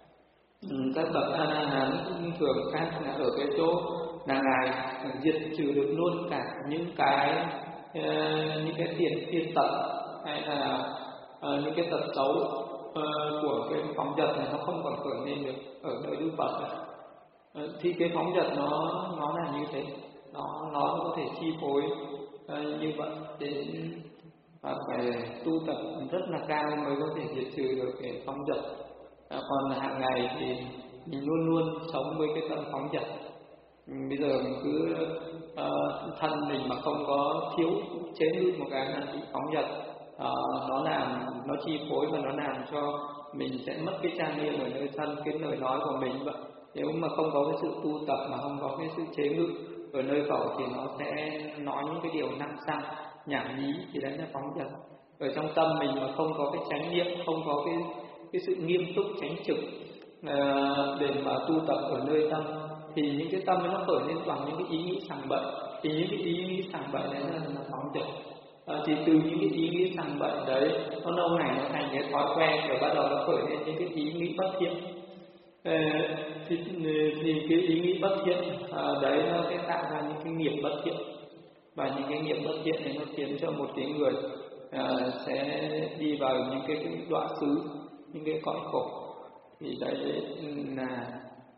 [SPEAKER 1] Ừ, các bậc A La Hán thường khác là ở cái chỗ là ngài diệt trừ được luôn cả những cái uh, những cái tiền thiên tập hay là uh, những cái tật xấu uh, của cái phóng dật này, nó không còn khởi lên được ở nơi Đức Phật này. Uh, thì cái phóng dật nó nó là như thế, nó nó có thể chi phối uh, như vậy, đến và phải tu tập rất là cao mới có thể diệt trừ được cái phóng dật. À, còn hàng ngày thì mình luôn luôn sống với cái tâm phóng dật. Bây giờ mình cứ uh, thân mình mà không có thiếu chế ngự một cái là bị phóng dật, uh, nó làm nó chi phối và nó làm cho mình sẽ mất cái trang nghiêm ở nơi thân, cái lời nói của mình vậy. Nếu mà không có cái sự tu tập mà không có cái sự chế ngự ở nơi khẩu thì nó sẽ nói những cái điều năng sang nhảm nhí, thì đấy là phóng dật. Ở trong tâm mình mà không có cái chánh niệm, không có cái cái sự nghiêm túc chánh trực uh, để mà tu tập ở nơi tâm, thì những cái tâm nó khởi lên toàn những cái ý nghĩ sằng bậy, thì những cái ý nghĩ sằng bậy đấy là, là phóng dật. À, thì từ những cái ý nghĩ sằng bậy đấy, nó lâu ngày nó thành cái thói quen, rồi bắt đầu nó khởi lên những cái ý nghĩ bất thiện. À, thì, thì cái ý nghĩ bất thiện à, đấy nó sẽ tạo ra những cái nghiệp bất thiện, và những cái nghiệp bất thiện này nó khiến cho một cái người à, sẽ đi vào những cái, cái đọa xứ, những cái cõi khổ. Thì đấy là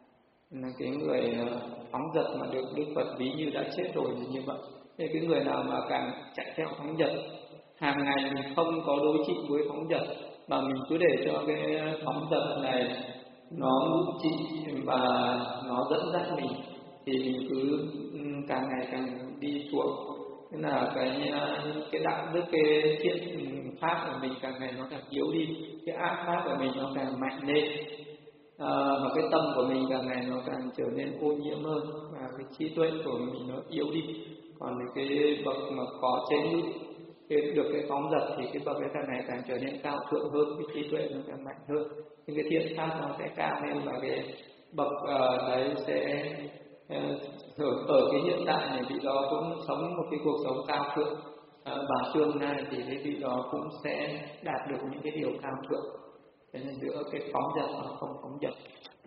[SPEAKER 1] là cái người phóng dật mà được Đức Phật ví như đã chết rồi thì như vậy. Thì cái người nào mà càng chạy theo phóng dật, hàng ngày mình không có đối trị với phóng dật, mà mình cứ để cho cái phóng dật này nó ngự trị và nó dẫn dắt mình, thì mình cứ càng ngày càng đi xuống Nên là cái cái đạo đức, cái thiện pháp của mình càng ngày nó càng yếu đi, cái ác pháp của mình nó càng mạnh lên, à, và cái tâm của mình càng ngày nó càng trở nên ô nhiễm hơn, và cái trí tuệ của mình nó yếu đi. Còn cái bậc mà có chế ngự cái được cái phóng dật thì cái bậc ấy càng ngày càng trở nên cao thượng hơn, cái trí tuệ nó càng mạnh hơn, nhưng cái thiện pháp nó sẽ cao lên, và cái bậc uh, đấy sẽ uh, ở cái hiện tại này vị đó cũng sống một cái cuộc sống cao thượng, uh, và tương lai thì cái vị đó cũng sẽ đạt được những cái điều cao thượng. Thế nên giữa cái phóng dật và không phóng dật,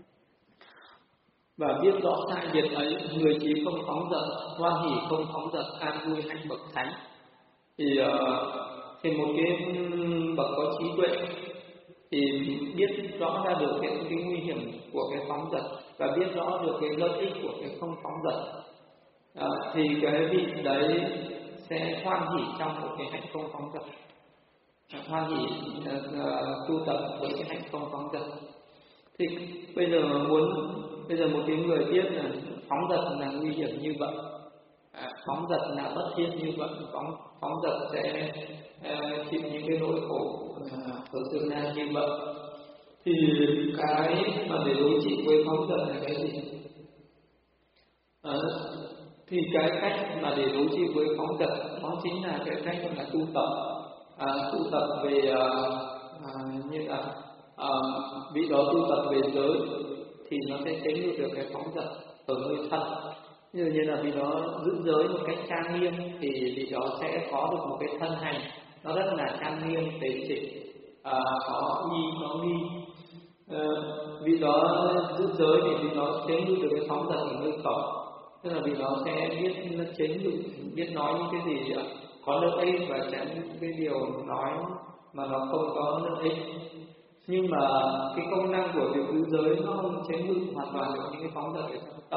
[SPEAKER 1] và biết rõ sai biệt ấy, người trí không phóng dật, hoan hỷ không phóng dật, an vui hạnh bậc thánh. Thì uh, thì một cái bậc có trí tuệ thì biết rõ ra được cái, cái nguy hiểm của cái phóng dật, và biết rõ được cái lợi ích của cái không phóng dật, à, thì cái vị đấy sẽ hoan hỷ trong một cái hạnh không phóng dật, hoan hỷ uh, tu tập với cái hạnh không phóng dật. Thì bây giờ muốn bây giờ một cái người biết là phóng dật là nguy hiểm như vậy, à, phóng dật là bất thiên như vậy, phóng phóng dật sẽ uh, chịu những cái nỗi khổ uh, ở tương lai như vậy, thì cái mà để đối trị với phóng dật là cái gì? À, thì cái cách mà để đối trị với phóng dật đó chính là cái cách gọi là tu tập, à, tu tập về uh, uh, như là uh, vị đó tu tập về giới thì nó sẽ tránh được được cái phóng dật ở nơi thân. Như như là vì nó giữ giới một cách trang nghiêm thì vị đó sẽ có được một cái thân hành nó rất là trang nghiêm tế chỉnh, à, có uy có nghi. À, vì đó giữ giới thì vì nó chế ngự được cái phóng dật ở nơi khẩu, tức là vì nó sẽ biết nó chế ngự, biết nói những cái gì có lợi ích và tránh những cái điều nói mà nó không có lợi ích. Nhưng mà cái công năng của việc giữ giới nó không chế ngự hoàn toàn được những cái phóng dật ở trong tâm.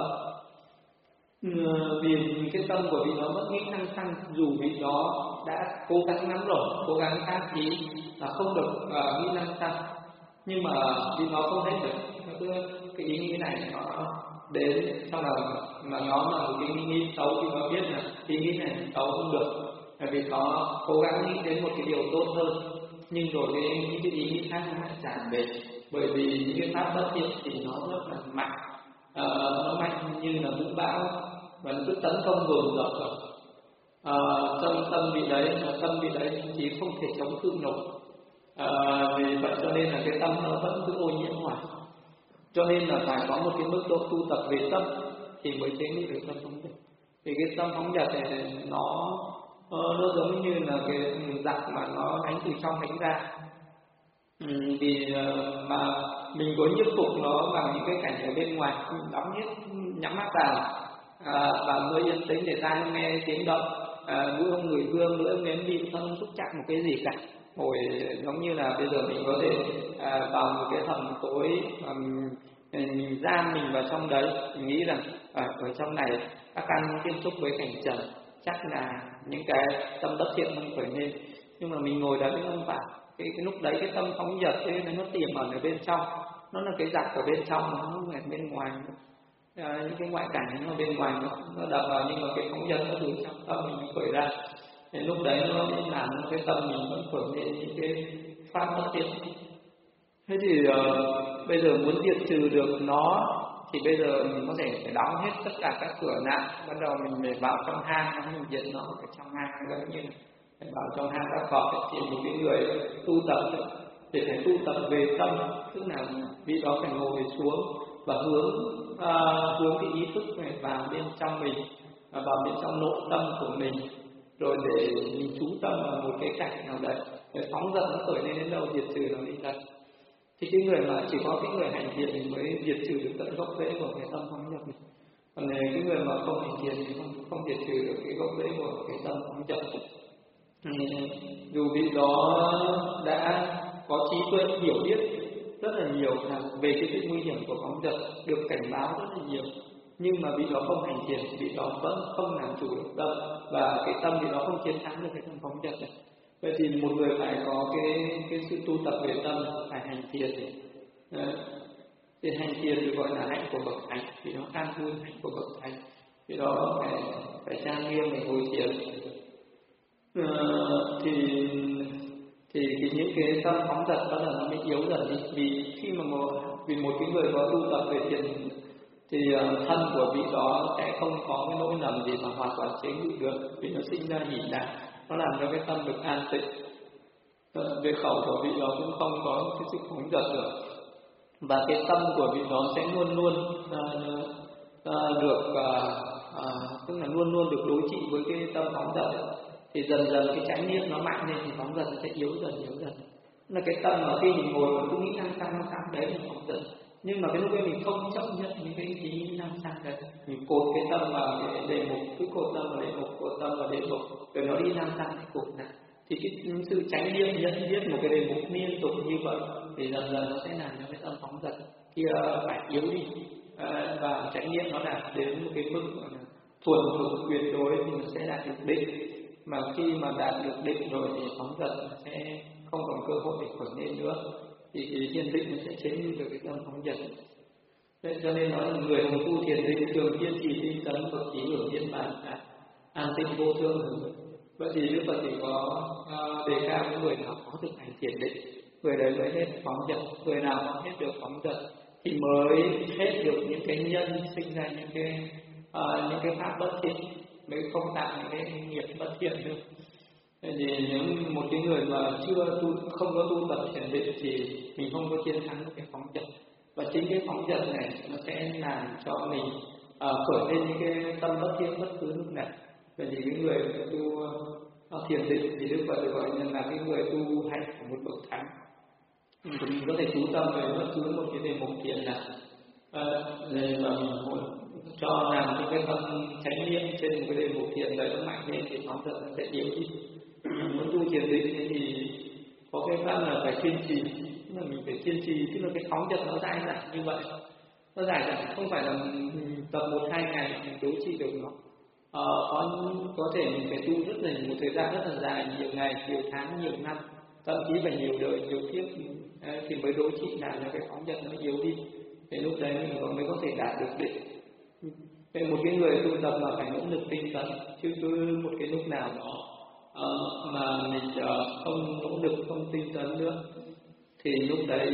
[SPEAKER 1] Vì cái tâm của vị đó mất nghĩ năng khăn, dù vị đó đã cố gắng lắm rồi, cố gắng tác ý là không được uh, nghĩ năng khăn, nhưng mà vì nó không hết được, nó cứ cái ý nghĩ này nó đến sau là mà nó là một cái ý nghĩ xấu thì nó biết là ý nghĩ này xấu không được, bởi vì nó cố gắng nghĩ đến một cái điều tốt hơn, nhưng rồi cái những cái ý nghĩ khác nó lại tràn về, bởi vì những cái pháp bất thiện thì nó rất là mạnh, uh, nó mạnh như là vũ bão và nó cứ tấn công dồn dập rồi. À, trong tâm vị đấy, tâm vị đấy chỉ không thể chống cự nổi. À, vì vậy cho nên là cái tâm nó vẫn cứ ô nhiễm hoài. Cho nên là phải có một cái mức độ tu tập về tâm thì mới chế ngự được tâm phóng dật. Vì cái tâm phóng dật này nó nó giống như là cái giặc mà nó đánh từ trong đánh ra. Ừ, vì mà mình có nhiếp phục nó bằng những cái cảnh ở bên ngoài, đóng nhiếp nhắm mắt vào, à, và người yên tĩnh để ta nghe tiếng động, à, mũi không ngửi hương, lưỡi nếm vị, không xúc chạm một cái gì cả, ngồi giống như là bây giờ mình có thể à, vào một cái hầm tối, um, mình giam mình vào trong đấy, mình nghĩ rằng à, ở trong này các căn tiếp xúc với cảnh trần chắc là những cái tâm bất thiện không khởi lên, nhưng mà mình ngồi đấy không phải. Cái, cái lúc đấy cái tâm phóng dật ấy, nó tiềm ẩn ở bên trong, nó là cái giặc ở bên trong, nó không phải bên ngoài. À, những cái ngoại cảnh nó bên ngoài nó, nó đập vào, nhưng mà cái phóng dật nó từ trong tâm mình nó khởi ra, thì lúc đấy nó làm cho cái tâm mình vẫn khởi lên những cái pháp bất thiện. Thế thì uh, bây giờ muốn diệt trừ được nó thì bây giờ mình có thể phải đóng hết tất cả các cửa nạn, bắt đầu mình phải vào trong hang, mình diệt nó ở trong hang, giống như phải vào trong hang các cọp. Thì một cái người tu tập thì phải tu tập về tâm, tức là vị đó phải ngồi xuống và hướng uh, hướng cái ý thức này vào bên trong mình, uh, vào bên trong nội tâm của mình, rồi để mình chú tâm vào một cái cảnh nào đấy, để phóng dật nó khởi lên đến đâu diệt trừ nó đi thật. Thì cái người mà chỉ có cái người hành thiền thì mới diệt trừ được tận gốc rễ của cái tâm phóng dật này. Còn cái người mà không hành thiền thì không không diệt trừ được cái gốc rễ của cái tâm phóng dật. Ừ, dù vị đó đã có trí tuệ hiểu biết rất là nhiều về cái sự nguy hiểm của phóng dật, được cảnh báo rất là nhiều, nhưng mà vị đó không hành thiền thì vị đó vẫn không làm chủ được tâm, và cái tâm vị đó không chiến thắng được cái tâm phóng dật này. Vậy thì một người phải có cái cái sự tu tập về tâm, phải hành thiền. Đấy. Thì hành thiền được gọi là hạnh của bậc thánh, vì nó an vui hạnh của bậc thánh. Vì đó phải phải trang nghiêm, phải ngồi thiền, Ờ, thì thì thì những cái tâm phóng dật bắt đầu nó mới yếu dần đi, vì khi mà một vì một cái người có tu tập về thiền thì uh, thân của vị đó sẽ không có cái nỗi lầm gì mà hoàn toàn chế ngự được, vì nó sinh ra hỷ lạc, nó làm cho cái tâm được an tịnh. Ờ, về khẩu của vị đó cũng không có cái sự phóng dật được, và cái tâm của vị đó sẽ luôn luôn uh, uh, được uh, uh, tức là luôn luôn được đối trị với cái tâm phóng dật. Thì dần dần cái chánh niệm nó mạnh lên thì phóng dật nó sẽ yếu dần yếu dần. Là cái tâm mà khi mình ngồi mình cứ nghĩ năng sang năng sang đấy là phóng dật, nhưng mà cái lúc ấy mình không chấp nhận những cái ý nghĩ năng sang đấy, mình cột cái tâm vào cái đề mục, cứ cột tâm vào đề mục, cột tâm vào đề mục, rồi nó đi năng sang thì cột lại. Thì cái sự chánh niệm nhận biết một cái đề mục liên tục như vậy thì dần dần nó sẽ làm cho cái tâm phóng dật kia phải yếu đi, à, và chánh niệm nó đạt đến một cái mức thuần thục tuyệt đối thì nó sẽ đạt được định. Mà khi mà đạt được định rồi thì phóng dật nó sẽ không còn cơ hội để khởi lên nữa, thì cái thiền định nó sẽ chế ngự được cái tâm phóng dật. Thế cho nên nói là người hồng tu thiền định thường kiên trì tinh tấn và trí hưởng niết bàn an tịnh vô thương. Vậy thì Đức Phật thì có uh, đề cao những người nào có thực hành thiền định, người đấy mới hết phóng dật. Người nào không hết được phóng dật thì mới hết được những cái nhân sinh ra những cái uh, những cái pháp bất thiện, mới không tạo những cái nghiệp bất thiện được. Thì nếu một cái người mà chưa tu, không có tu tập thiền định thì mình không có chiến thắng được cái phóng dật, và chính cái phóng dật này nó sẽ làm cho mình uh, khởi lên những cái tâm bất thiện bất cứ lúc nào. Vậy thì cái người tu uh, thiền định thì Đức Phật được gọi là cái người tu hành của một bậc thánh. Mình có thể chú tâm về bất cứ một cái đề mục thiền nào, uh, để mà mình muốn cho làm cho cái tâm chánh niệm trên một cái đề mục thiền đấy nó mạnh lên thì phóng dật nó sẽ yếu đi. Muốn tu thiền định thì có cái pháp là phải kiên trì, tức là mình phải kiên trì, tức là cái phóng dật nó dài dẳng như vậy, nó dài dẳng không phải là tập một hai ngày mình đối trị được nó. Ờ, có có thể mình phải tu rất là một thời gian rất là dài, nhiều ngày, nhiều tháng, nhiều năm, thậm chí phải nhiều đời, nhiều kiếp thì mới đối trị làm cho cái phóng dật nó yếu đi. Thì lúc đấy mình mới có thể đạt được định. Vậy một cái người tu tập mà phải nỗ lực tinh tấn, chứ cứ một cái lúc nào đó uh, mà mình uh, không nỗ lực, không tinh tấn nữa thì lúc đấy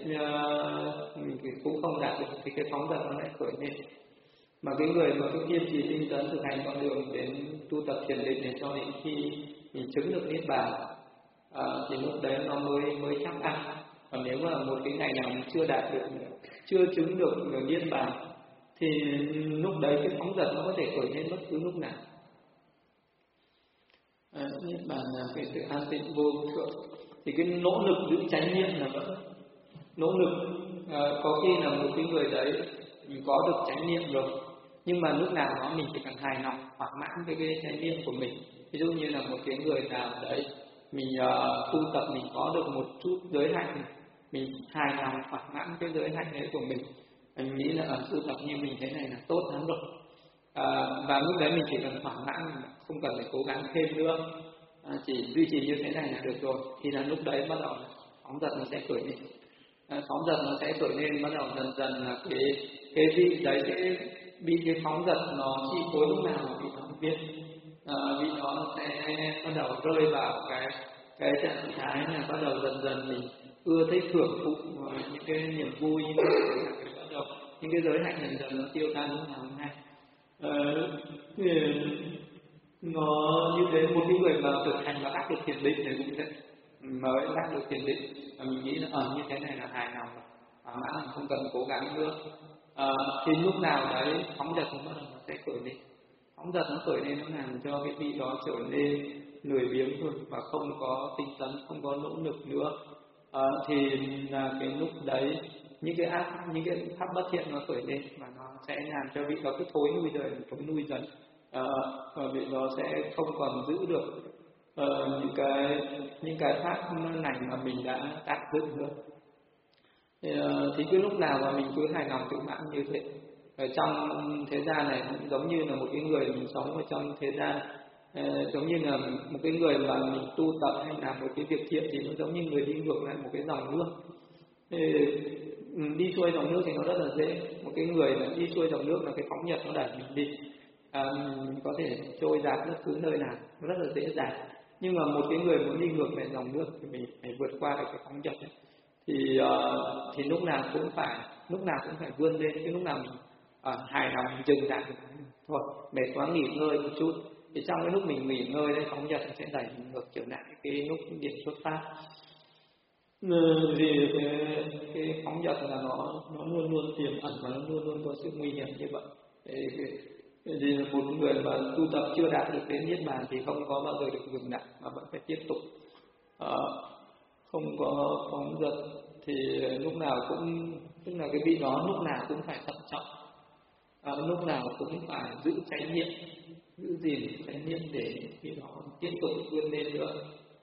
[SPEAKER 1] uh, mình cũng không đạt được thì cái phóng dật nó lại khởi lên. Mà cái người mà cứ kiên trì tinh tấn thực hành con đường đến tu tập thiền định để cho đến khi mình chứng được niết bàn, uh, thì lúc đấy nó mới mới chắc ăn. Còn nếu mà một cái ngày nào mình chưa đạt được, chưa chứng được niết bàn thì lúc đấy cái phóng dật nó có thể khởi lên bất cứ lúc nào. À, niết bàn là cái sự an tịnh vô thượng, thì cái nỗ lực giữ chánh niệm là vẫn nỗ lực. À, có khi là một cái người đấy mình có được chánh niệm rồi, nhưng mà lúc nào đó mình chỉ cần hài lòng thỏa mãn với cái chánh niệm của mình. Ví dụ như là một cái người nào đấy mình uh, tu tập mình có được một chút giới hạnh, mình hài lòng thỏa mãn cái giới hạnh đấy của mình, mình nghĩ là ở tu tập như mình thế này là tốt lắm rồi, à, và lúc đấy mình chỉ cần thỏa mãn, không cần phải cố gắng thêm nữa, à, chỉ duy trì như thế này là được rồi. Thì là lúc đấy bắt đầu phóng dật nó sẽ khởi lên, à, phóng dật nó sẽ khởi lên, bắt đầu dần dần là cái cái vị đấy sẽ bị cái phóng dật nó chi phối lúc nào mà vị nó không biết, à, vị đó nó sẽ bắt đầu rơi vào cái cái trạng thái là bắt đầu dần dần mình ưa thích hưởng thụ những cái niềm vui, những cái bắt đầu những cái giới hạnh dần dần nó tiêu tan lúc nào hôm nay. Ờ, thì nó như thế, một cái người mà thực hành và đắc được thiền định thì cũng thế, mới đắc được thiền định và mình nghĩ là ở như thế này là hài lòng rồi, thỏa mãn, không cần cố gắng nữa. À, thì lúc nào đấy phóng dật nó bắt đầu nó sẽ khởi lên, phóng dật nó khởi lên nó làm cho cái vị đó trở nên lười biếng thôi và không có tinh tấn, không có nỗ lực nữa. À, thì là cái lúc đấy những cái ác, những cái pháp bất thiện nó khởi lên và nó sẽ làm cho vị đó cứ thối nuôi dần, thối nuôi dần, à, và vị đó sẽ không còn giữ được uh, những cái những cái pháp lành mà mình đã tạo dựng nữa. Thì, uh, thì cứ lúc nào mà mình cứ hài lòng tự mãn như thế ở trong thế gian này, cũng giống như là một cái người mình sống ở trong thế gian, uh, giống như là một cái người mà mình tu tập hay làm một cái việc thiện thì nó giống như người đi ngược lại một cái dòng nước. Thì, đi xuôi dòng nước thì nó rất là dễ, một cái người mà đi xuôi dòng nước là cái phóng dật nó đẩy mình đi, à, mình có thể trôi dạt bất cứ nơi nào, nó rất là dễ dàng. Nhưng mà một cái người muốn đi ngược lại dòng nước thì mình phải vượt qua được cái phóng dật ấy. Thì uh, thì lúc nào cũng phải lúc nào cũng phải vươn lên, cái lúc nào mình uh, hài lòng mình dừng lại thôi, mệt quá nghỉ ngơi một chút. Thì trong cái lúc mình nghỉ ngơi đấy, phóng dật sẽ đẩy mình ngược trở lại cái lúc điểm xuất phát. Vì cái, cái phóng dật là nó nó luôn luôn tiềm ẩn và nó luôn luôn có sự nguy hiểm như vậy. Thì, thì một người mà tu tập chưa đạt được đến niết bàn thì không có bao giờ được dừng lại mà vẫn phải tiếp tục. À, không có phóng dật thì lúc nào cũng tức là cái vị đó lúc nào cũng phải thận trọng, à, lúc nào cũng phải giữ chánh niệm, giữ gìn chánh niệm để khi đó tiếp tục vươn lên nữa.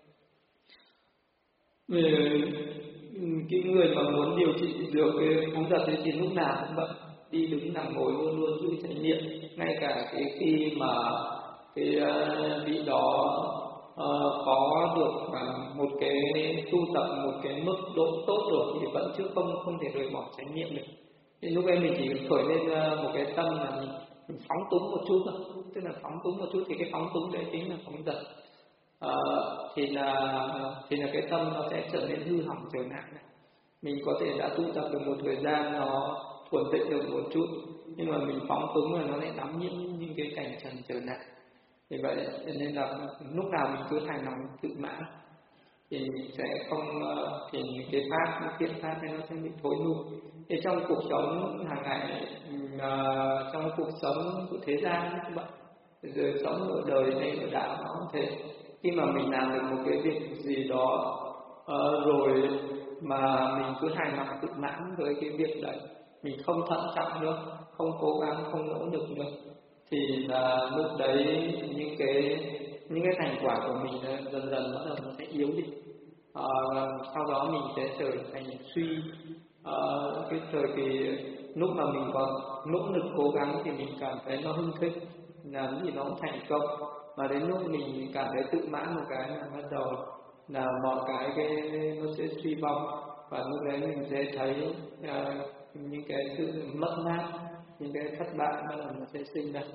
[SPEAKER 1] Cái người mà muốn điều trị được cái phóng dật thì lúc nào cũng vậy, đi đứng nằm ngồi luôn luôn giữ chánh niệm, ngay cả cái khi mà cái vị đó uh, có được uh, một cái tu tập một cái mức độ tốt rồi thì vẫn chưa không không thể rời bỏ chánh niệm được. Thì lúc ấy mình chỉ khởi lên uh, một cái tâm là mình, mình phóng túng một chút thôi, tức là phóng túng một chút thì cái phóng túng đấy chính là phóng dật. Uh, thì là thì là cái tâm nó sẽ trở nên hư hỏng trở lại. Mình có thể đã tu tập được một thời gian nó thuần tịnh được một chút, nhưng mà mình phóng túng là nó lại đắm nhiễm những cái cảnh trần trở lại. Vì vậy nên là lúc nào mình cứ hài lòng tự mãn thì mình sẽ không thì cái pháp cái thiện pháp này nó sẽ bị thối lui. Thì trong cuộc sống hàng ngày, uh, trong cuộc sống của thế gian các bạn, rồi sống ở đời hay ở đạo nó cũng thế. Khi mà mình làm được một cái việc gì đó uh, rồi mà mình cứ hài lòng tự mãn với cái việc đấy, mình không thận trọng nữa, không cố gắng, không nỗ lực nữa, thì là lúc đấy những cái những cái thành quả của mình dần dần bắt đầu nó sẽ yếu đi. À, sau đó mình sẽ trở thành suy. À, cái thời kỳ lúc mà mình còn nỗ lực cố gắng thì mình cảm thấy nó hưng khích, làm gì nó cũng thành công, mà đến lúc mình cảm thấy tự mãn một cái là bắt đầu là mọi cái cái nó sẽ suy vong, và lúc đấy mình sẽ thấy uh, những cái sự mất mát, những cái thất bại bắt đầu nó sẽ sinh ra.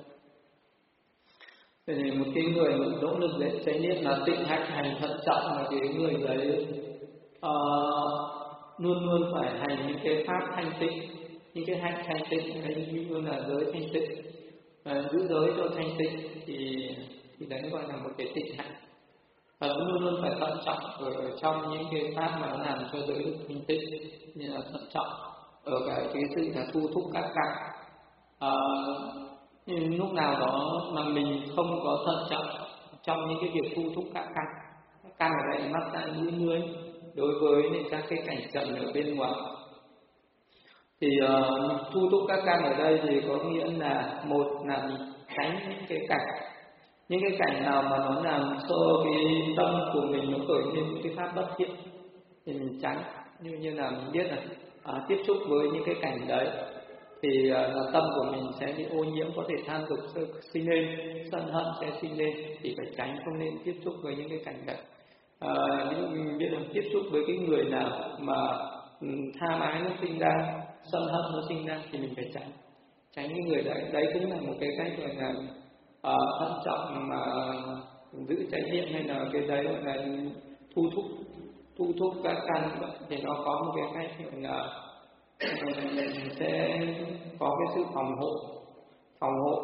[SPEAKER 1] Thì một cái người mà nỗ lực để chánh niệm là tịnh hạnh hành thận trọng, là cái người đấy uh, luôn luôn phải hành những cái pháp thanh tịnh, những cái hạnh thanh tịnh hay như là giới thanh tịnh, uh, giữ giới cho thanh tịnh thì thì đấy gọi là một cái tịnh hạnh. Và luôn luôn phải thận trọng ở trong những cái pháp mà nó làm cho giới được thanh tịnh, như là thận trọng ở cái cái sự là thu thúc các căn. À, nhưng lúc nào đó mà mình không có thận trọng trong những cái việc thu thúc các căn, các căn ở đây mắt tai mũi lưỡi đối với những các cái cảnh trần ở bên ngoài, thì uh, thu thúc các căn ở đây thì có nghĩa là một là mình tránh những cái cảnh những cái cảnh nào mà nó làm cho cái tâm của mình nó khởi lên những cái pháp bất thiện thì mình tránh. Như như là mình biết là à, tiếp xúc với những cái cảnh đấy thì à, là tâm của mình sẽ bị ô nhiễm, có thể tham dục sinh lên, sân hận sẽ sinh lên, thì phải tránh, không nên tiếp xúc với những cái cảnh đấy. À, những mình biết là tiếp xúc với cái người nào mà um, tham ái nó sinh ra, sân hận nó sinh ra thì mình phải tránh tránh cái người đấy. Đấy cũng là một cái cách gọi là uh, thận trọng mà giữ chánh niệm, hay là cái đấy gọi là thu thúc thu thúc các căn, thì nó có một cái cách gọi là mình sẽ có cái sự phòng hộ phòng hộ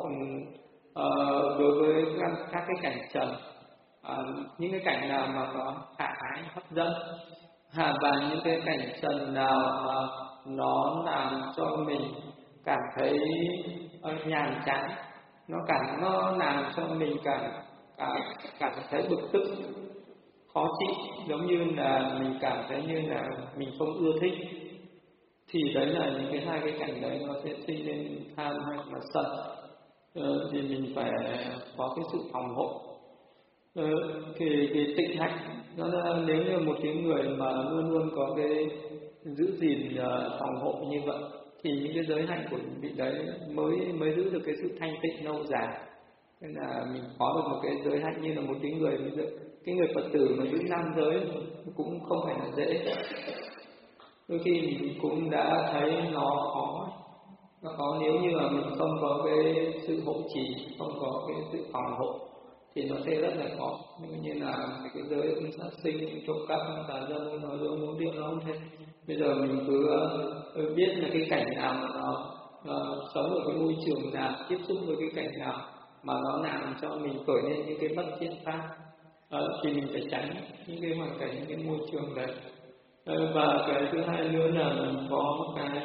[SPEAKER 1] uh, đối với các, các cái cảnh trần, uh, những cái cảnh nào mà có khả ái hấp dẫn, à, và những cái cảnh trần nào mà nó làm cho mình cảm thấy uh, nhàm chán, nó cảm nó làm cho mình cảm cảm, cảm thấy bực tức, khó chịu, giống như là mình cảm thấy như là mình không ưa thích, thì đấy là những cái hai cái cảnh đấy nó sẽ sinh lên tham hay là sân. Ờ, thì mình phải có cái sự phòng hộ. Ờ, thì cái tịnh hạnh nó là, nếu như một cái người mà luôn luôn có cái giữ gìn uh, phòng hộ như vậy thì những cái giới hạnh của vị đấy mới mới giữ được cái sự thanh tịnh lâu dài. Nên là mình có được một cái giới hạnh như là một cái người bây giờ, cái người Phật tử mà giữ năm giới cũng không phải là dễ. Đôi khi mình cũng đã thấy nó khó, nó khó nếu như mà mình không có cái sự hộ trì, không có cái sự phòng hộ, thì nó sẽ rất là khó. Như là cái giới sát sinh, trộm cắp, tà dâm, nói dối, muốn điệu, nó không thế. Bây giờ mình cứ uh, biết là cái cảnh nào mà nó uh, sống ở cái môi trường nào, tiếp xúc với cái cảnh nào mà nó làm cho mình khởi lên những cái bất thiện pháp, uh, thì mình phải tránh những cái hoàn cảnh, những cái môi trường đấy. Uh, và cái thứ hai nữa là mình có cái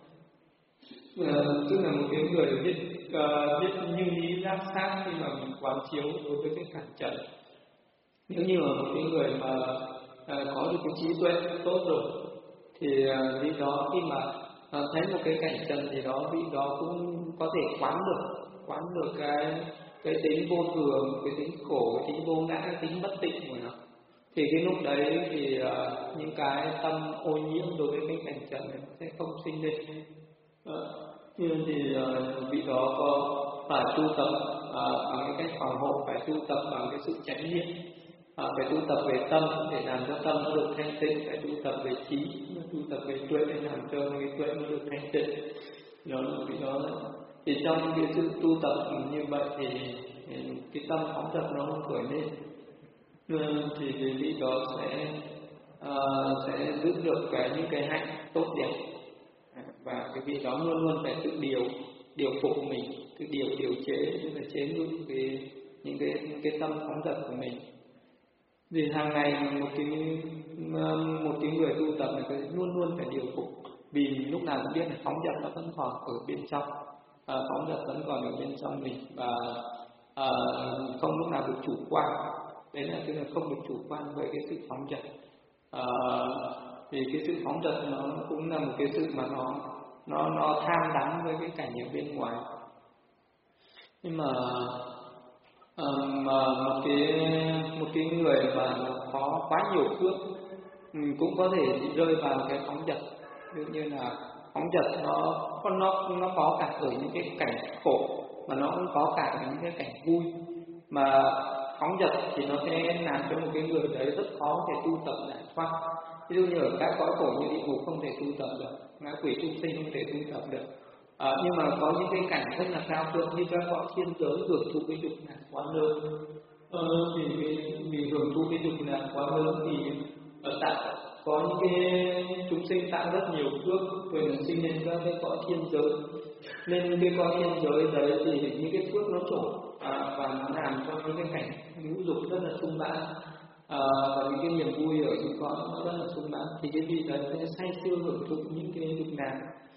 [SPEAKER 1] uh, tức là một cái người biết uh, biết như lý giác sát khi mà mình quán chiếu đối với cái cảnh trần. Nếu như là một cái người mà uh, có được cái trí tuệ tốt rồi thì uh, vị đó khi mà uh, thấy một cái cảnh trần thì đó vị đó cũng có thể quán được quán được cái cái tính vô thường, cái tính khổ, cái tính vô ngã, cái tính bất tịnh của nó. Thì cái lúc đấy thì uh, những cái tâm ô nhiễm đối với cái cảnh trần này nó sẽ không sinh lên. Uh, nhưng thì uh, vị đó có phải tu tập uh, bằng cái cách phòng hộ, phải tu tập bằng cái sự chánh niệm, uh, phải tu tập về tâm để làm cho tâm nó được thanh tịnh, phải tu tập về trí, tu tập về tuệ để làm cho cái tuệ nó được thanh tịnh. Đó là vị đó. Thì trong cái sự tu tập như vậy thì cái tâm phóng dật nó không khởi lên, thì cái vị đó sẽ uh, sẽ giữ được cái những cái hạnh tốt đẹp, và cái vị đó luôn luôn phải tự điều điều phục mình, tự điều điều chế, tức là chế ngự cái những cái những cái tâm phóng dật của mình. Vì hàng ngày một cái một cái người tu tập này phải luôn luôn phải điều phục, vì lúc nào cũng biết là phóng dật nó vẫn còn ở bên trong, à, phóng dật vẫn còn ở bên trong mình, và à, không lúc nào được chủ quan. Đấy là tức là không được chủ quan với cái sự phóng dật. À, vì cái sự phóng dật nó cũng là một cái sự mà nó nó nó tham đắm với cái cảnh ở bên ngoài. Nhưng mà um, một cái một cái người mà có quá nhiều phước cũng có thể rơi vào cái phóng dật. Ví dụ như là phóng dật nó nó nó có cả ở những cái cảnh khổ, mà nó cũng có cả ở những cái cảnh vui. Mà phóng dật thì nó sẽ làm cho một cái người đấy rất khó để tu tập giải thoát. Ví dụ như ở các cõi khổ như địa ngục không thể tu tập được, ngã quỷ chúng sinh không thể tu tập được. À, nhưng mà có những cái cảnh rất là cao thượng như các cõi thiên giới hưởng thụ cái dục lạc quá lớn. Ờ, vì, vì, vì hưởng thụ cái dục lạc quá lớn thì ở tại có những cái chúng sinh tạo rất nhiều phước rồi là sinh lên các cái cõi thiên giới. Nên cái cõi thiên giới đấy thì những cái phước nó trổ, à, và nó làm cho những cái cảnh ngũ dục rất là sung mãn, à, và những cái niềm vui ở những cõi nó rất là sung mãn. Thì cái vị đấy sẽ say sưa hưởng thụ những cái dục lạc.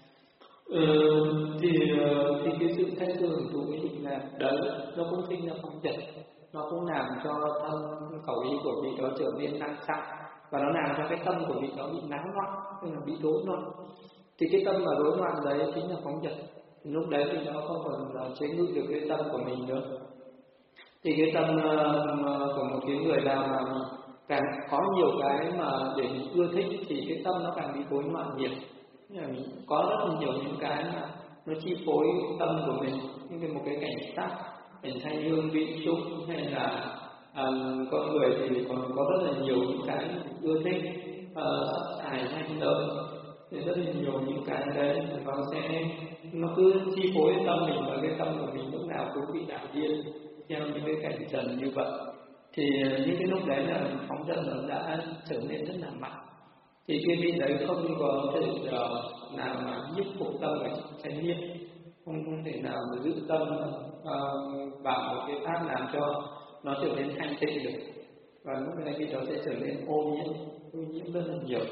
[SPEAKER 1] Ờ, thì thì cái sự say sưa hưởng thụ cái dục lạc đấy nó cũng sinh ra phóng dật, nó cũng làm cho thân khẩu ý của vị đó trở nên năng xạ, và nó làm cho cái tâm của vị đó bị náo loạn, tức là bị rối loạn. Thì cái tâm mà rối loạn đấy chính là phóng dật. Thì lúc đấy thì nó không còn chế ngự được cái tâm của mình nữa. Thì cái tâm uh, của một cái người nào mà càng có nhiều cái mà để mình ưa thích thì cái tâm nó càng bị rối loạn nhiều. Mình có rất nhiều những cái mà nó chi phối tâm của mình, như cái một cái cảnh sắc, cảnh thanh hương vị xúc, hay là um, con người thì còn có rất là nhiều những cái ưa thích, uh, tài danh lợi, thì rất là nhiều những cái đấy nó sẽ nó cứ chi phối tâm mình, và cái tâm của mình lúc nào cũng bị đảo điên theo những cái cảnh trần như vậy. Thì những cái lúc đấy là phóng dật nó đã trở nên rất là mạnh. Thì cái vị đấy không có thể uh, nào mà nhiếp phục tâm ở trong chánh niệm, không, không thể nào mà giữ tâm uh, bằng một cái pháp làm cho nó trở nên thanh tịnh được, và lúc này vị đó sẽ trở nên ô nhiễm, ô nhiễm rất là nhiều.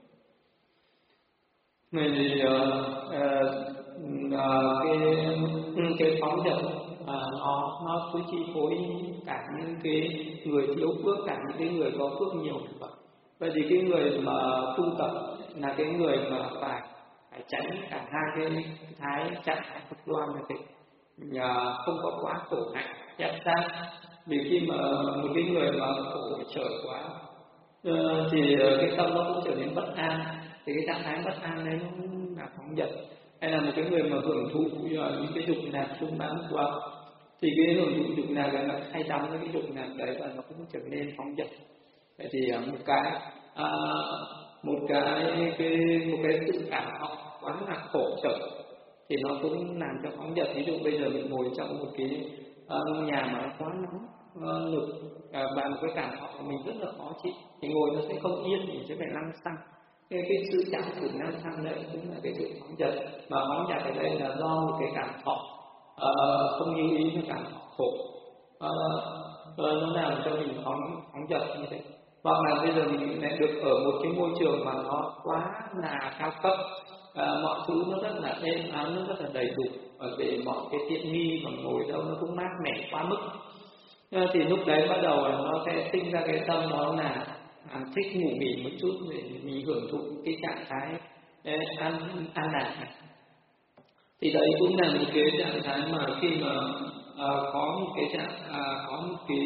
[SPEAKER 1] Nên thì uh, uh, uh, cái cái phóng dật uh, nó nó cứ chi phối cả những cái người thiếu phước, cả những cái người có phước nhiều như vậy. Vậy thì cái người mà tu tập là cái người mà phải phải tránh cả hai cái thái trạng thái cực đoan là cái nhà không có quá khổ hạnh giác sát. Vì khi mà một cái người mà khổ trở quá uh, thì cái tâm nó cũng trở nên bất an. Thì cái trạng thái bất an đấy nó cũng là phóng dật. Hay là một cái người mà hưởng thụ uh, những cái dục lạc sung mãn quá, thì cái hưởng thụ dục lạc là hay đắm với cái dục lạc đấy, và nó cũng trở nên phóng dật. Vậy thì một cái à, một cái cái một cái sự cảm học quá là khổ sở thì nó cũng làm cho phóng dật. Ví dụ bây giờ mình ngồi trong một cái uh, nhà mà nó quá nóng, uh, ngực uh, và một cái cảm thọ của mình rất là khó chịu, thì ngồi nó sẽ không yên, mình sẽ phải lăn xăng. Cái, cái sự chạm thử lăn xăng đấy cũng là cái sự phóng dật, mà phóng dật ở đây là do một cái cảm thọ uh, không như ý, nó cảm thọ khổ, uh, uh, nó làm cho mình phóng phóng dật như thế. Hoặc là bây giờ mình lại được ở một cái môi trường mà nó quá là cao cấp, à, mọi thứ nó rất là êm ái, nó rất là đầy đủ, để mọi cái tiện nghi mà ngồi đâu nó cũng mát mẻ quá mức, à, thì lúc đấy bắt đầu nó sẽ sinh ra cái tâm đó là à, thích ngủ nghỉ một chút để mình hưởng thụ cái trạng thái an an lạc. Thì đấy cũng là một cái trạng thái mà khi mà à, có một cái trạng à, có một cái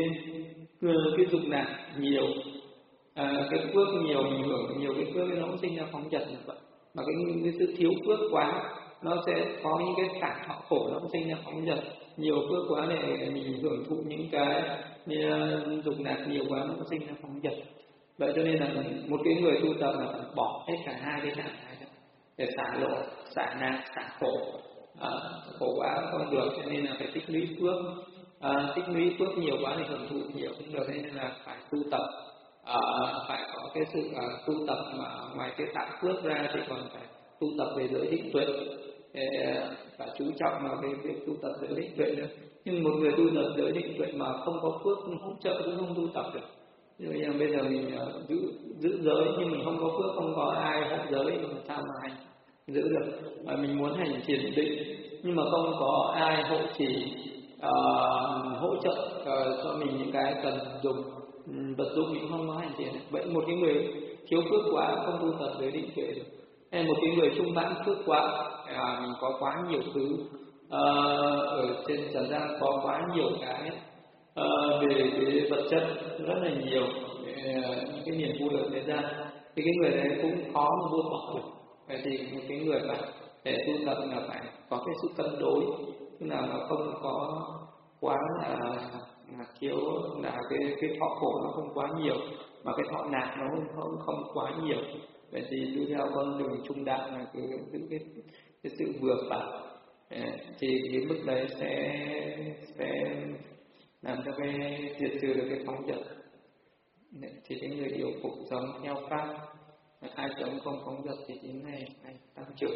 [SPEAKER 1] cái dục lạc nhiều, à, cái phước nhiều, mình hưởng nhiều cái phước, nó cũng sinh ra phóng dật như vậy. Mà cái, cái sự thiếu phước quá nó sẽ có những cái cảm thọ khổ, nó cũng sinh ra phóng dật. Nhiều phước quá để mình hưởng thụ những cái uh, dục lạc nhiều quá, nó cũng sinh ra phóng dật. Vậy cho nên là một cái người tu tập là phải bỏ hết cả hai cái trạng thái đó để xả lộ, xả nạn, xả khổ. À, khổ quá không được, cho nên là phải tích lũy phước. À, tích lũy phước nhiều quá thì hưởng thụ nhiều cũng được, nên là phải tu tập. À, phải có cái sự à, tu tập mà ngoài cái tạo phước ra thì còn phải tu tập về giới định tuệ, phải chú trọng vào cái việc tu tập giới định tuệ nữa. Nhưng một người tu tập giới định tuệ mà không có phước hỗ trợ cũng không tu tập được. Như bây giờ mình uh, giữ giữ giới nhưng mình không có phước, không có ai hộ giới thì sao mà hành giữ được. Và mình muốn hành thiền định nhưng mà không có ai hộ trì uh, hỗ trợ uh, cho mình những cái cần dùng vật dụng, mình không có hành thiền. Vậy một cái người thiếu phước quá không tu tập giới định tuệ được. Hay một cái người trung mãn phước quá, à, mình có quá nhiều thứ uh, ở trên trần gian, có quá nhiều cái uh, về cái vật chất rất là nhiều, những cái niềm vui ở thế gian, thì cái người đấy cũng khó mà buông bỏ được. Vậy thì một cái người phải để tu tập là phải có cái sự cân đối, tức là nó không có quá là, là thiếu, là cái cái thọ khổ nó không quá nhiều, mà cái thọ nạc nó không không, không quá nhiều. Vậy thì tu theo con đường trung đạo là cứ giữ cái, cái sự vừa phải, thì cái mức đấy sẽ sẽ làm cho cái diệt trừ được cái phóng dật. Thì cái người điều phục sống theo pháp, ai sống không phóng dật thì đến này phải tăng trưởng.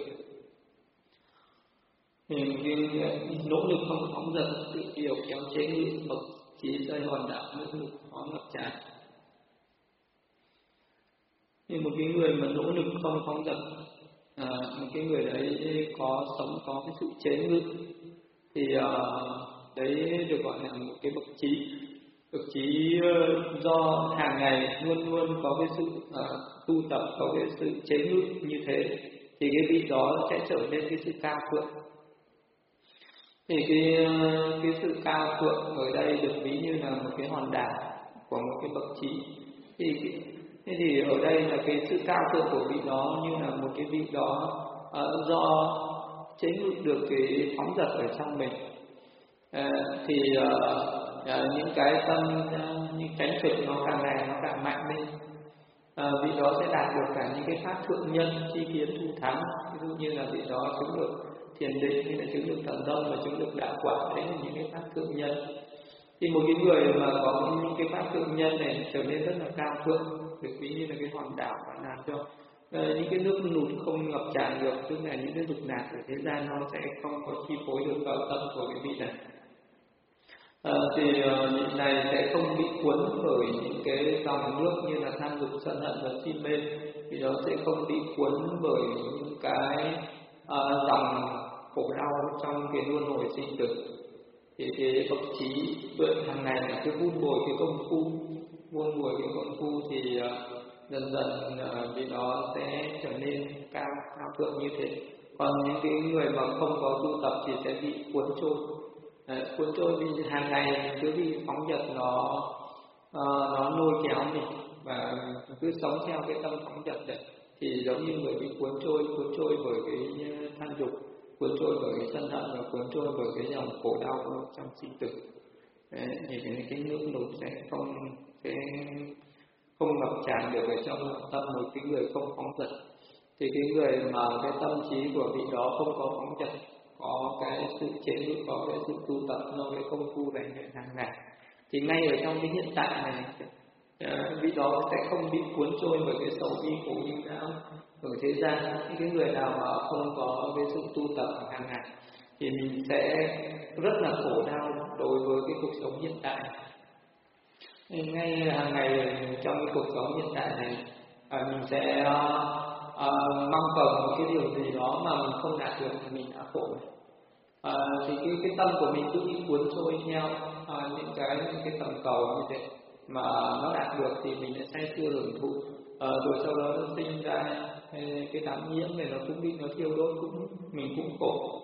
[SPEAKER 1] Thì cái nỗ lực không phóng dật, tự điều kéo chế ngự bậc trí rơi hòn đạo nước ngục khó ngập tràn. Thì một cái người mà nỗ lực không phóng dật, à, một cái người đấy có sống có cái sự chế ngự, thì uh, đấy được gọi là một cái bậc trí. Bậc trí uh, do hàng ngày luôn luôn có cái sự uh, tu tập, có cái sự chế ngự như thế, thì cái vị đó sẽ trở nên cái sự cao thượng. Thì cái uh, cái sự cao thượng ở đây được ví như là một cái hòn đảo của một cái bậc trí. Thì thế thì ở đây là cái sự cao thượng của vị đó như là một cái vị đó uh, do chế ngự được cái phóng dật ở trong mình. Uh, thì uh, uh, những cái tâm, uh, những cánh trực nó càng ngày nó càng mạnh lên. Uh, vị đó sẽ đạt được cả những cái pháp thượng nhân chi kiến thu thắng. Ví dụ như là vị đó chứng được thiền định, hay là chứng được thần thông, và chứng được đạo quả, đấy là những cái pháp thượng nhân. Thì một cái người mà có những cái pháp thượng nhân này trở nên rất là cao thượng, được ví như là cái hòn đảo và làm cho uh, những cái nước lụt không ngập tràn được, tức là những cái dục lạc ở thế gian nó sẽ không có chi phối được vào tâm của cái vị này. Uh, thì uh, vị này sẽ không bị cuốn bởi những cái dòng nước như là tham dục, sân hận và si mê, thì nó sẽ không bị cuốn bởi những cái uh, dòng khổ đau trong cái luân hồi sinh tử. Thì cái bậc trí vượt hàng ngày là cứ vun bồi cái công phu, vun bồi cái công phu thì uh, dần dần uh, vì đó sẽ trở nên cao cao thượng như thế. Còn những cái người mà không có tu tập thì sẽ bị cuốn trôi. Đấy, cuốn trôi vì hàng ngày cứ bị phóng dật nó uh, nó lôi kéo mình, và cứ sống theo cái tâm phóng dật đấy, thì giống như người bị cuốn trôi, cuốn trôi bởi cái tham dục, cuốn trôi bởi cái sân hận, và cuốn trôi bởi cái dòng khổ đau trong sinh tử. Đấy, thì cái, cái nước lụt sẽ không sẽ không ngập tràn được ở trong tâm một cái người không phóng dật. Thì cái người mà cái tâm trí của vị đó không có phóng dật, có cái sự chế ngự, có cái sự tu tập, nó cái công phu rèn luyện hàng ngày,
[SPEAKER 2] Thì ngay ở trong cái hiện tại này, uh, vị đó sẽ không bị cuốn trôi bởi cái sầu bi khổ ưu não ở thế gian. Những cái người nào mà không có cái sự tu tập hàng ngày thì mình sẽ rất là khổ đau đối với cái cuộc sống hiện tại. Nên ngay hàng ngày trong cái cuộc sống hiện tại này, à, mình sẽ uh, uh, mong cầu một cái điều gì đó mà mình không đạt được thì mình đã khổ. À, thì cái cái tâm của mình cứ bị cuốn trôi theo à, những cái những cái tầm cầu như thế, mà nó đạt được thì mình lại say sưa hưởng thụ, à, rồi sau đó nó sinh ra cái đám nhiễm này nó cũng bị nó thiêu đốt, cũng mình cũng khổ.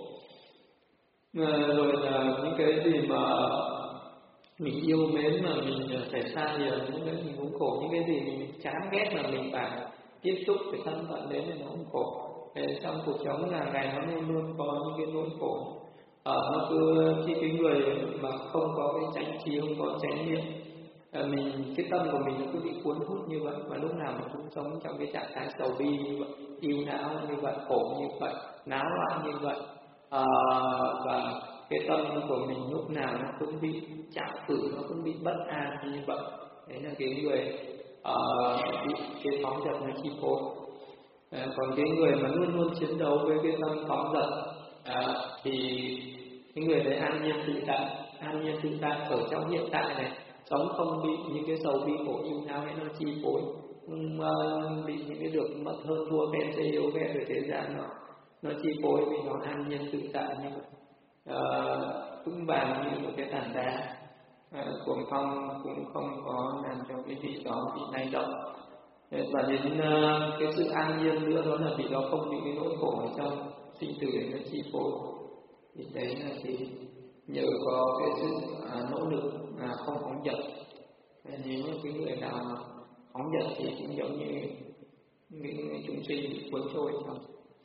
[SPEAKER 2] À, rồi là những cái gì mà mình yêu mến mà mình phải xa rời, những cái mình cũng khổ. Những cái gì mình chán ghét mà mình phải tiếp xúc phải thân cận đến thì nó cũng khổ. Để trong cuộc sống hàng ngày nó luôn luôn có những cái nỗi khổ. Ờ, nó cứ khi cái người mà không có cái chánh trí, không có chánh niệm, à, mình cái tâm của mình nó cứ bị cuốn hút như vậy, và lúc nào mình cũng sống trong cái trạng thái sầu bi như vậy, yêu não như vậy, khổ như vậy, náo loạn như vậy, à, và cái tâm của mình lúc nào nó cũng bị trạo cử, nó cũng bị bất an như vậy. Đấy là cái người uh, bị cái phóng dật nó chi phối. À, còn cái người mà luôn luôn chiến đấu với cái tâm phóng dật à, thì cái người đấy an nhiên tự tại, an nhiên tự tại ở trong hiện tại này, sống không bị những cái sầu bi khổ yêu não ấy nó chi phối, không uh, bị những cái được mất hơn thua kém chê yếu ghét ở thế gian nó nó chi phối, vì nó an nhiên tự tại như vậy. Uh, vững vàng như một cái tảng đá, uh, cuồng phong cũng không có làm cho cái vị đó bị lay động. Và đến uh, cái sự an nhiên nữa đó là vị đó không bị cái nỗi khổ ở trong sinh tử để nó chi phối. Thì đấy là thì nhờ có cái sự uh, nỗ lực uh, không phóng dật. Nếu mà cái người nào phóng dật thì cũng giống như những chúng sinh bị cuốn trôi trong.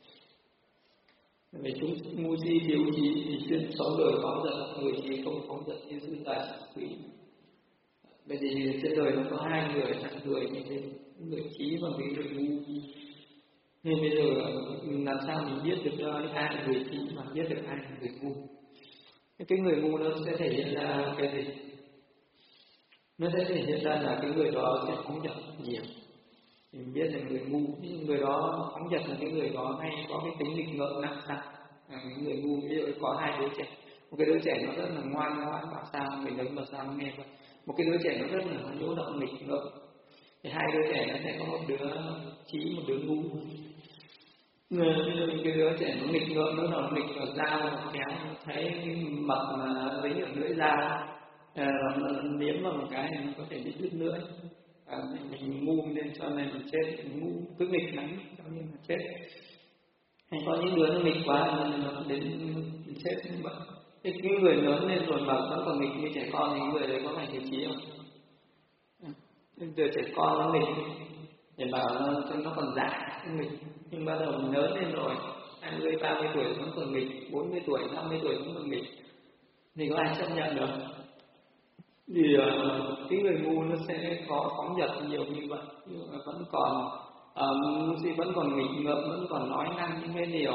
[SPEAKER 2] Về chúng ngu si thiếu trí thì chuyên sống đời phóng dật, người trí không phóng dật như sư tài quý. Bởi vì trên đời nó có hai người, là người như thế, người trí và người ngu. Nên bây giờ làm sao mình biết được ai là người trí mà biết được ai là người ngu? Cái người ngu nó sẽ thể hiện ra cái gì? Nó sẽ thể hiện ra là cái người đó sẽ phóng dật nhiều. Mình biết là người ngu, nhưng người đó phóng dật là cái người đó hay có cái tính nghịch ngợm nặng sao? À, người ngu ví dụ có hai đứa trẻ, một cái đứa trẻ nó rất là ngoan ngoãn bảo sao người lớn bảo sao nghe vậy, một cái đứa trẻ nó rất là nhỗ động nghịch ngợm, thì hai đứa trẻ nó sẽ có một đứa trí, một đứa ngu. Người cái đứa trẻ nó nghịch ngợm, nó đầu nghịch vào dao nó kéo, nó thấy mật mà dính ở lưỡi dao, à, liếm vào một cái thì nó có thể bị đứt lưỡi. À, mình ngu nên cho nên mình chết, mình ngu cứ nghịch lắm cho nên là chết. Hay có những đứa nó nghịch quá nên nó đến chết như vậy. Thế cái người lớn lên rồi mà vẫn còn nghịch như trẻ con thì người đấy có phải người trí không? Từ trẻ con nó nghịch để bảo nó, nó còn dại không nghịch, nhưng bắt đầu mình lớn lên rồi, hai mươi ba mươi tuổi vẫn còn nghịch, bốn mươi tuổi năm mươi tuổi vẫn còn nghịch, thì có ai chấp nhận được? Thì uh, cái người ngu nó sẽ có phóng dật nhiều như vậy, nhưng mà vẫn còn ngu uh, si vẫn còn nghịch ngợm, vẫn còn nói năng những cái điều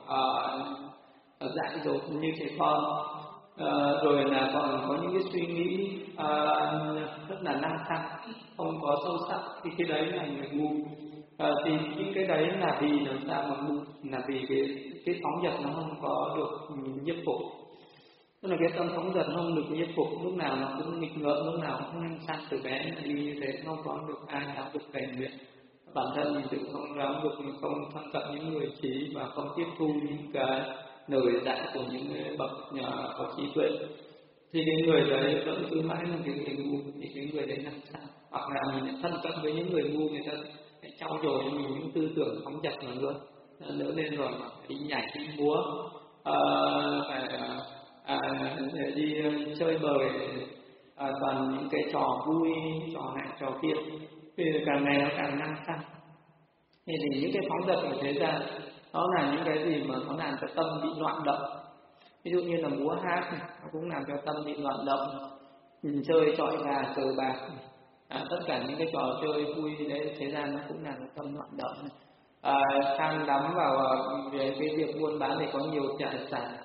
[SPEAKER 2] uh, dại dột như trẻ con, uh, rồi là còn có những cái suy nghĩ uh, rất là năng khang, không có sâu sắc, thì cái đấy là người ngu. Uh, thì những cái đấy là vì làm sao mà ngu, là vì cái cái phóng dật nó không có được nhiếp phục. Tức là cái tâm phóng dật không được nhiếp phục, lúc nào nó cũng nghịch ngợm, lúc nào cũng không năng sang, từ bé đi như thế, không có được ai giáo dục rèn luyện bản thân mình, tự không giáo dục, mình không thân cận những người trí và không tiếp thu những cái lời dạy của những bậc nhà có trí tuệ, thì cái người đấy vẫn cứ mãi là cái người ngu. Thì cái người đấy làm sao? Hoặc là mình lại thân cận với những người ngu, người ta lại trau dồi cho mình những tư tưởng phóng dật nữa luôn, lớn lên rồi mà đi nhảy đi múa, à, phải À, để đi chơi bời, à, toàn những cái trò vui, trò này trò kia, thì càng ngày nó càng năng sang. Thì, thì những cái phóng dật ở thế gian đó là những cái gì mà nó làm cho tâm bị loạn động. Ví dụ như là múa hát này, nó cũng làm cho tâm bị loạn động. Mình chơi trọi gà, cờ bạc, à, tất cả những cái trò chơi vui đấy thế gian nó cũng làm cho tâm loạn động. À, tham đắm vào về cái việc buôn bán để có nhiều tài sản,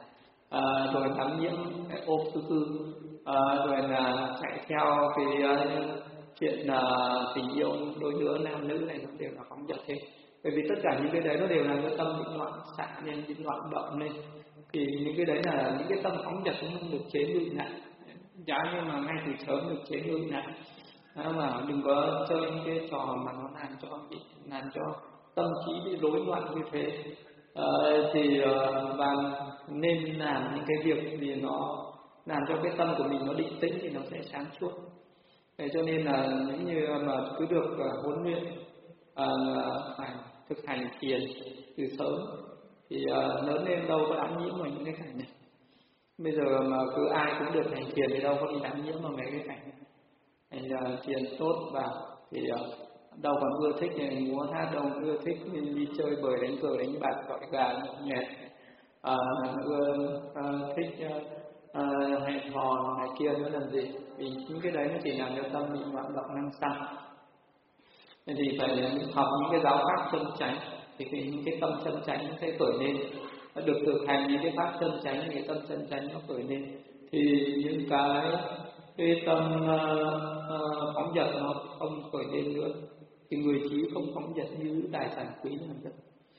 [SPEAKER 2] à, rồi đắm nhiễm cái ôm tư tư, à, rồi là chạy theo cái uh, chuyện là uh, tình yêu đôi lứa nam nữ này, nó đều là phóng dật hết. Bởi vì tất cả những cái đấy nó đều làm cho tâm bị loạn xạ nên, bị loạn động lên. Thì những cái đấy là những cái tâm phóng dật nó không được chế ngự lại. Giá như mà ngay từ sớm được chế ngự lại, đó mà đừng có chơi những cái trò mà nó làm cho bị làm cho tâm trí bị rối loạn như thế. À, thì uh, và nên làm những cái việc gì nó làm cho cái tâm của mình nó định tĩnh thì nó sẽ sáng suốt. Thế cho nên là những như mà cứ được uh, huấn luyện uh, phải thực hành thiền từ sớm thì uh, lớn lên đâu có đắm nhiễm vào những cái cảnh này. Bây giờ mà cứ ai cũng được hành thiền thì đâu có đi đắm nhiễm vào mấy cái cảnh này. Hành uh, thiền tốt vào thì uh, đâu còn ưa thích này, múa hát, đâu ưa thích đi chơi bời đánh cờ đánh bạc gọi gà nhậu nhẹt, à, ưa à, thích à, hẹn hò này kia nữa làm gì? Vì những cái đấy nó chỉ làm cho tâm bị loạn động năng xăng. Nên thì phải học những cái giáo pháp chân chánh thì cái, những cái tâm chân chánh nó sẽ khởi lên. Được thực hành những cái pháp chân chánh thì cái tâm chân chánh nó khởi lên thì những cái cái tâm uh, phóng dật nó không khởi lên nữa, thì người trí không phóng dật như tài sản quý làm được.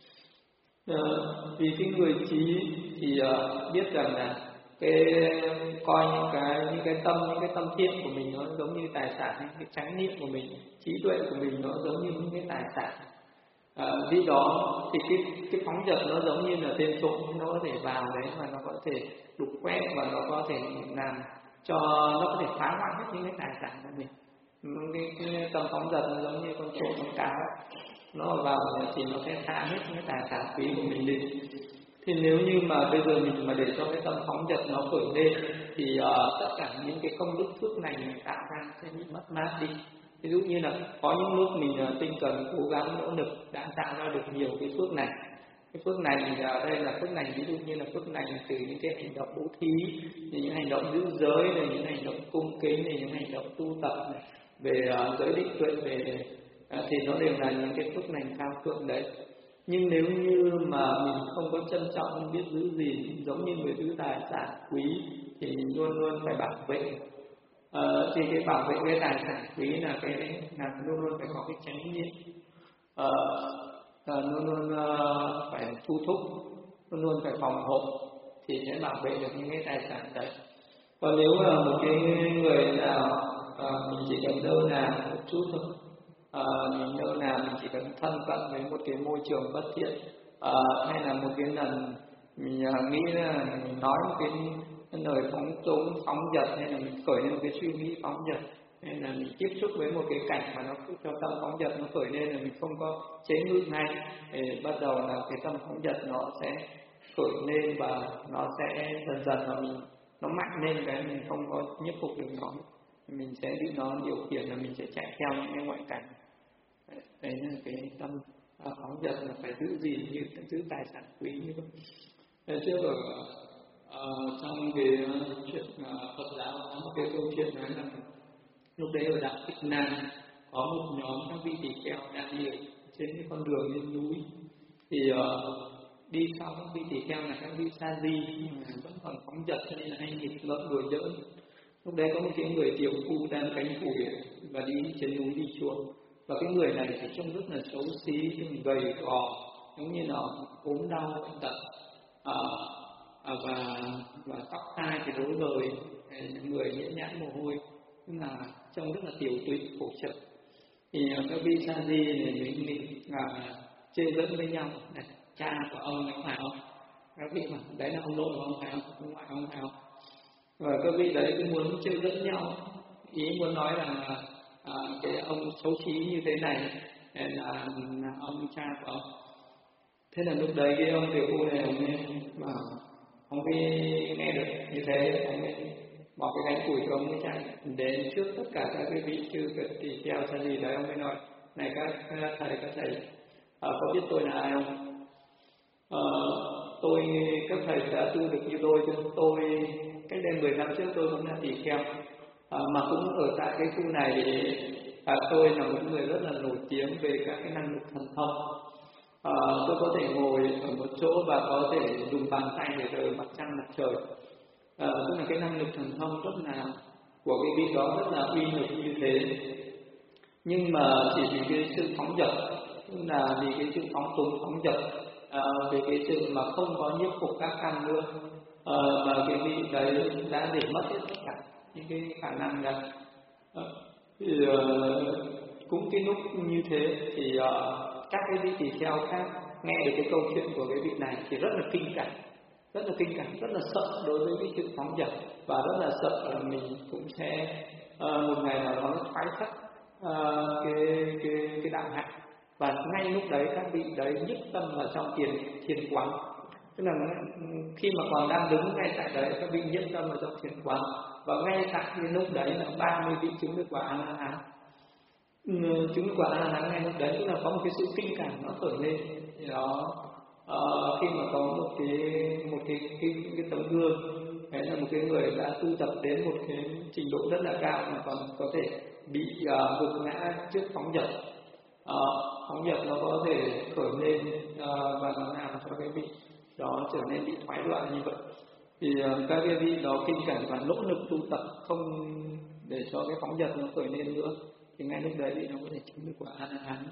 [SPEAKER 2] Uh, vì cái người trí thì uh, biết rằng là cái coi những cái những cái tâm những cái tâm thiện của mình nó giống như tài sản, những cái chánh niệm của mình, trí tuệ của mình nó giống như những cái tài sản. À, vì đó thì cái cái phóng dật nó giống như là tên trộm, nó có thể vào đấy và nó có thể đục quét và nó có thể làm cho nó có thể phá hoại hết những cái tài sản của mình. Cái, cái tâm phóng dật nó giống như con trộm con cáo, nó vào thì nó sẽ phá hết những cái tài sản quý của mình đi. Thì nếu như mà bây giờ mình mà để cho cái tâm phóng dật nó khởi lên thì uh, tất cả những cái công đức phước này mình tạo ra sẽ bị mất mát đi. Ví dụ như là có những lúc mình uh, tinh cần cố gắng nỗ lực đã tạo ra được nhiều cái phước này. Cái phước này thì ở đây là phước này, ví dụ như là phước này từ những cái hành động bố thí, những hành động giữ giới này, những hành động cung kính này, những hành động tu tập này, về uh, giới định tuệ về uh, thì nó đều là những cái phước lành cao thượng đấy. Nhưng nếu như mà mình không có trân trọng, không biết giữ gìn, giống như người giữ tài sản quý thì mình luôn luôn phải bảo vệ. Ờ, thì cái bảo vệ cái tài sản quý là cái là luôn luôn phải có cái chánh niệm, ờ, ờ, luôn luôn uh, phải thu thúc, luôn luôn phải phòng hộ thì sẽ bảo vệ được những cái tài sản đấy. Còn nếu mà một cái người nào uh, mình chỉ cần đâu nào một chút thôi, À, mình đâu nào mình chỉ cần thân cận với một cái môi trường bất thiện, à, hay là một cái lần mình uh, nghĩ là mình nói một cái, cái lời phóng túng phóng dật, hay là mình khởi lên một cái suy nghĩ phóng dật, hay là mình tiếp xúc với một cái cảnh mà nó cho tâm phóng dật nó khởi lên là mình không có chế ngự ngay, thì bắt đầu là cái tâm phóng dật nó sẽ khởi lên và nó sẽ dần dần là mình nó mạnh lên, cái mình không có nhiếp phục được nó, mình sẽ bị nó điều khiển, là mình sẽ chạy theo những cái ngoại cảnh. Đấy là cái tâm à, phóng dật là phải giữ gìn như giữ tài sản quý như vậy. Trước ở uh, trong cái uh, chuyện uh, Phật giáo có một cái câu chuyện nói là lúc đấy ở đạo Thích Nam có một nhóm các vị tỳ kheo đang đi trên cái con đường lên núi, thì uh, đi sau các vị tỳ kheo là các vị sa di vẫn còn phóng dật cho nên là hay nghịch ngợm đùa giỡn. Lúc đấy có một cái người tiểu phu đang cánh củi và đi trên núi đi chuộc, và cái người này thì trông rất là xấu xí, gầy gò, giống như là ốm đau bệnh tật, à, à, và và tóc tai thì rối bời, người nhễ nhãn mồ hôi, tức là trông rất là tiểu tụy khổ trực. Thì các vị sa di này mình mình à, chê dẫn với nhau này, cha của ông này phải không? Các vị mà đấy là ông nội của ông phải không? Ông ngoại ông phải không? Và các vị đấy cũng muốn trêu dẫn nhau, ý muốn nói rằng là à, cái ông xấu xí như thế này là, là ông cha của ông. Thế là lúc đấy cái ông tiểu phu này ông ấy bảo ông ấy nghe được như thế, ông ấy bỏ cái gánh củi của ông ấy chạy đến trước tất cả các cái vị chư cái tỳ kheo sa gì đấy, ông ấy nói này các thầy các thầy à, có biết tôi là ai không? À, tôi các thầy đã tu được như tôi, cho tôi cách đây mười năm trước tôi cũng là tỳ kheo, à, mà cũng ở tại cái khu này thì à, tôi là một người rất là nổi tiếng về các cái năng lực thần thông. À, tôi có thể ngồi ở một chỗ và có thể dùng bàn tay để rời mặt trăng mặt trời. À, tức là cái năng lực thần thông rất là của cái vị đó rất là uy lực như thế. Nhưng mà chỉ vì cái sự phóng dật, tức là vì cái sự phóng túng phóng dật, à, về cái sự mà không có nhiếp phục các căn nữa, à, mà cái vị đấy đã để mất hết tất cả những cái khả năng đó. À, thì uh, cũng cái lúc như thế thì uh, các cái vị tỳ kheo khác nghe được cái câu chuyện của cái vị này thì rất là kinh cảnh, rất là kinh cảnh, rất là sợ đối với cái sự phóng dật, và rất là sợ là mình cũng sẽ uh, một ngày nào đó nó thoái thất uh, cái cái cái đạo hạnh. Và ngay lúc đấy các vị đấy nhất tâm vào trong thiền thiền quán, tức là khi mà còn đang đứng ngay tại đấy các vị nhất tâm vào trong thiền quán, và ngay tại cái lúc đấy là ba mươi vị chứng được quả A La Hán. Chứng được quả A La Hán ngay lúc đấy tức là có một cái sự kinh cảm nó khởi lên. Thì đó uh, khi mà có một cái một cái cái, cái tấm gương, đấy là một cái người đã tu tập đến một cái trình độ rất là cao mà còn có thể bị uh, gục ngã trước phóng dật. Uh, phóng dật nó có thể khởi lên uh, và nó làm cho cái vị đó trở nên bị thoái đoạn như vậy. Thì uh, các cái vị đó kinh cảnh và nỗ lực tu tập không để cho cái phóng dật nó khởi lên nữa, thì ngay lúc đấy vị nó có thể chứng được quả A La Hán.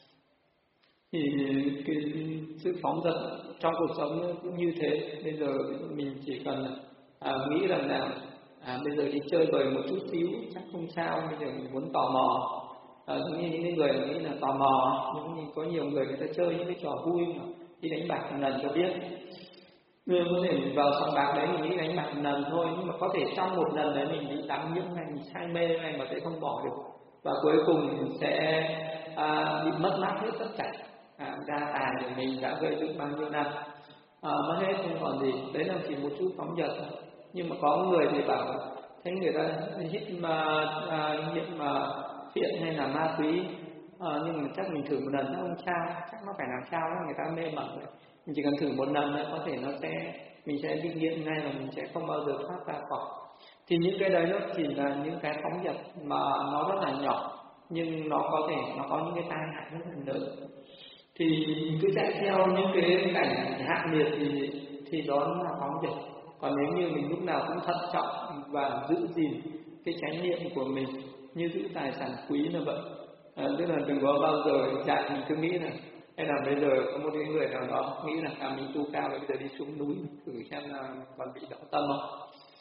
[SPEAKER 2] Thì cái sự phóng dật trong cuộc sống cũng như thế. Bây giờ mình chỉ cần à, nghĩ rằng là à, bây giờ đi chơi bời một chút xíu chắc không sao, bây giờ mình muốn tò mò. À, như những người nghĩ là tò mò, nhưng có nhiều người người ta chơi những cái trò vui mà đi đánh bạc một lần cho biết. Người có thể vào sòng bạc đấy mình nghĩ đánh bạc một lần thôi, nhưng mà có thể trong một lần đấy mình bị đắm nhiễm này, mình say mê này mà sẽ không bỏ được, và cuối cùng mình sẽ à, bị mất mát hết tất cả à, gia tài của mình đã gây dựng bao nhiêu năm, à, mất hết không còn gì. Đấy là chỉ một chút phóng dật. Nhưng mà có người thì bảo thấy người ta hít mà à, nghiện mà phiện hay là ma túy, à, nhưng mà chắc mình thử một lần nó không sao, chắc nó phải làm sao đó, người ta mê mẩn rồi. Mình chỉ cần thử một lần nữa có thể nó sẽ mình sẽ bị nghiện ngay, và mình sẽ không bao giờ thoát ra khỏi. Thì những cái đấy nó chỉ là những cái phóng dật mà nó rất là nhỏ, nhưng nó có thể nó có những cái tai hại rất là lớn. Thì cứ chạy theo những cái cảnh hạ liệt thì thì đó là phóng dật. Còn nếu như mình lúc nào cũng thận trọng và giữ gìn cái chánh niệm của mình như giữ tài sản quý là vậy, à, tức là đừng có bao giờ chạy mình cứ nghĩ là hay là bây giờ có một cái người nào đó nghĩ là à, mình tu cao rồi bây giờ đi xuống núi thử xem là còn bị động tâm không.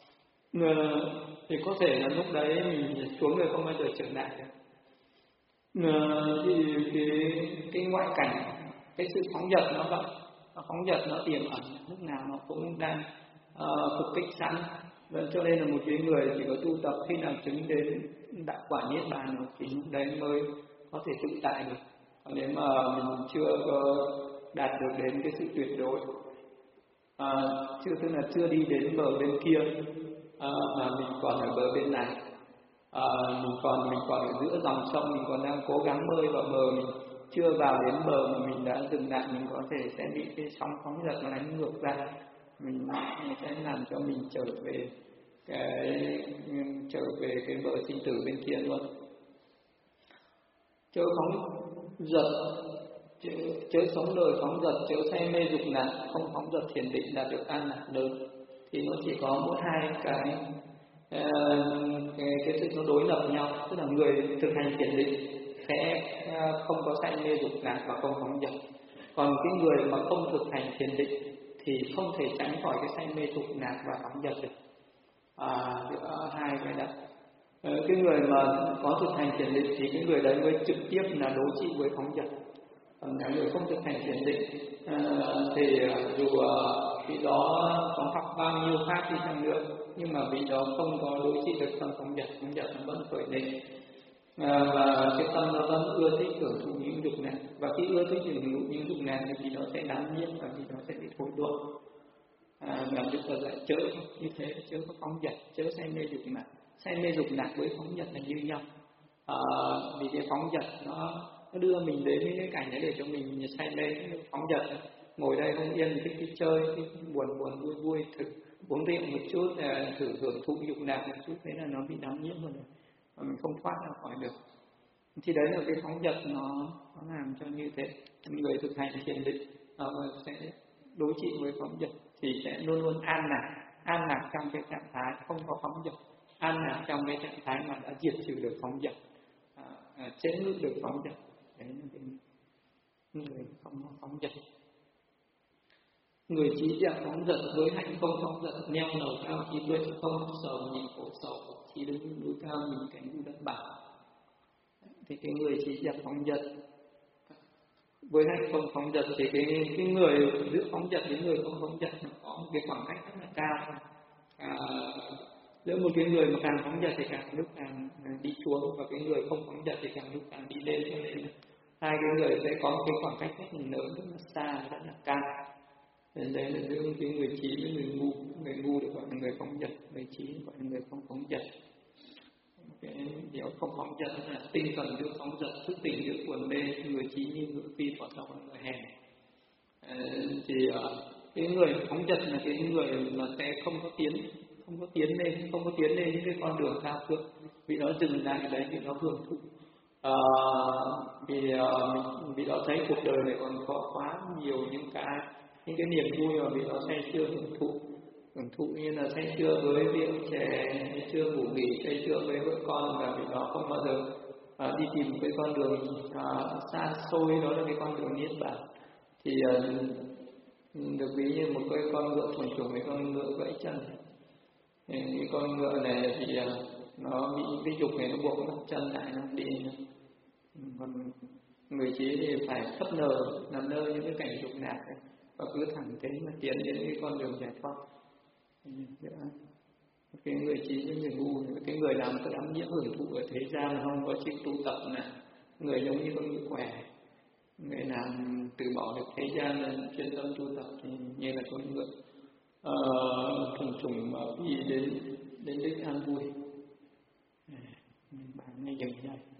[SPEAKER 2] À, thì có thể là lúc đấy mình xuống rồi không bao giờ trở lại được. À, thì cái cái ngoại cảnh, cái sự phóng dật nó vậy, phóng dật nó tiềm ẩn lúc nào nó cũng đang uh, phục kích sẵn. Vậy cho nên là một cái người chỉ có tu tập khi nào chứng đến đạo quả niết bàn thì lúc đấy mới có thể tự tại được. Còn nếu mà mình chưa có đạt được đến cái sự tuyệt đối, à, chưa tức là chưa đi đến bờ bên kia, à, mà mình còn ở bờ bên này, à, mình còn mình còn ở giữa dòng sông, mình còn đang cố gắng bơi vào bờ, mình chưa vào đến bờ mà mình đã dừng lại, mình có thể sẽ bị cái sóng phóng dật nó đánh ngược ra, mình, mình sẽ làm cho mình trở về cái trở về cái bờ sinh tử bên kia luôn. Chớ phóng dật, chớ, chớ sống đời phóng dật, chớ say mê dục lạc, không phóng dật thiền định đạt được an lạc lớn. Thì nó chỉ có mỗi hai cái uh, cái cái sự nó đối lập nhau, tức là người thực hành thiền định sẽ uh, không có say mê dục lạc và không phóng dật. Còn cái người mà không thực hành thiền định thì không thể tránh khỏi cái say mê dục lạc và phóng dật được. À, giữa hai cái đó. Cái người mà có thực hành thiền định thì cái người đấy mới trực tiếp là đối trị với phóng dật. Còn người không thực hành thiền định thì dù vị đó có học bao nhiêu pháp đi chăng nữa, nhưng mà vị đó không có đối trị được tâm phóng dật, phóng dật nó vẫn khởi lên. Và cái tâm nó vẫn ưa thích hưởng thụ những dục này, và khi ưa thích hưởng thụ những dục này thì nó sẽ đắm nhiễm và thì nó sẽ bị thối đuổi. À, và Đức Phật dạy chớ như thế, chớ có phóng dật, chớ say mê dục lạc. Say mê dục lạc với phóng dật là như nhau, à, vì cái phóng dật nó, nó đưa mình đến những cái cảnh đấy để cho mình say mê. Phóng dật ngồi đây không yên, thích đi chơi, thích buồn buồn vui vui, thử uống rượu một chút, thử hưởng thụ dục lạc một chút, thế là nó bị đắm nhiễm rồi, và mình không thoát ra khỏi được. Thì đấy là cái phóng dật nó, nó làm cho như thế. người thực hành thiền định uh, sẽ đối trị với phóng dật thì sẽ luôn luôn an lạc, an lạc trong cái trạng thái không có phóng dật, an lạc trong cái trạng thái mà đã diệt trừ được phóng dật, à, à, chế ngự được phóng dật. Đấy là cái người không có phóng dật. Người trí giác phóng dật với hạnh không phóng dật, neo đầu cao trí tuệ không sầu nhìn khổ sầu, trí đứng núi cao nhìn cánh u đất bảo. Thì cái người trí giác phóng dật với hạnh không phóng dật thì cái cái người giữa phóng dật với người không phóng dật nó có một cái khoảng cách rất là cao. À, giữa một cái người mà càng phóng dật thì càng lúc càng đi xuống, và cái người không phóng dật thì càng lúc càng đi lên, cho nên hai cái người sẽ có một cái khoảng cách rất là lớn, rất là xa, rất là cao. Nên đấy là giữa cái người trí với người ngu. Người ngu được gọi là người phóng dật, người trí gọi là người không phóng dật. Cái điều không phóng dật là tinh thần giữa phóng dật, thức tỉnh giữa quần đê, người trí như ngựa phi phỏ tộc là người hèn. À, thì cái người phóng dật là cái người mà sẽ không có tiến, không có tiến lên, không có tiến lên những cái con đường cao thượng, vì nó dừng lại đấy, vì nó hưởng thụ. À, vì uh, vì nó thấy cuộc đời này còn có quá nhiều những cái những cái niềm vui mà vì nó say chưa hưởng thụ, hưởng thụ như là say chưa với rượu chè, say chưa ngủ nghỉ, say chưa với vợ con, và vì nó không bao giờ uh, đi tìm cái con đường uh, xa xôi, đó là cái con đường niết bàn. Thì uh, được ví như một cái con ngựa thuần chủng, cái con ngựa gãy chân. Cái con ngựa này thì uh, nó bị cái dục này nó buộc nó chân lại, nó đi. Còn người trí thì phải phất lờ, làm lơ những cái cảnh dục lạc và cứ thẳng thế mà tiến đến cái con đường giải thoát. Cái người trí với người ngu, cái người làm cái đám nhiễm hưởng thụ ở thế gian không có chịu tu tập này, người giống như con ngựa khỏe. Người làm từ bỏ được thế gian là chuyên tâm tu tập thì như là con ngựa uh, thuần chủng mà đi đến đến đích an vui. Bạn nghe dừng đây.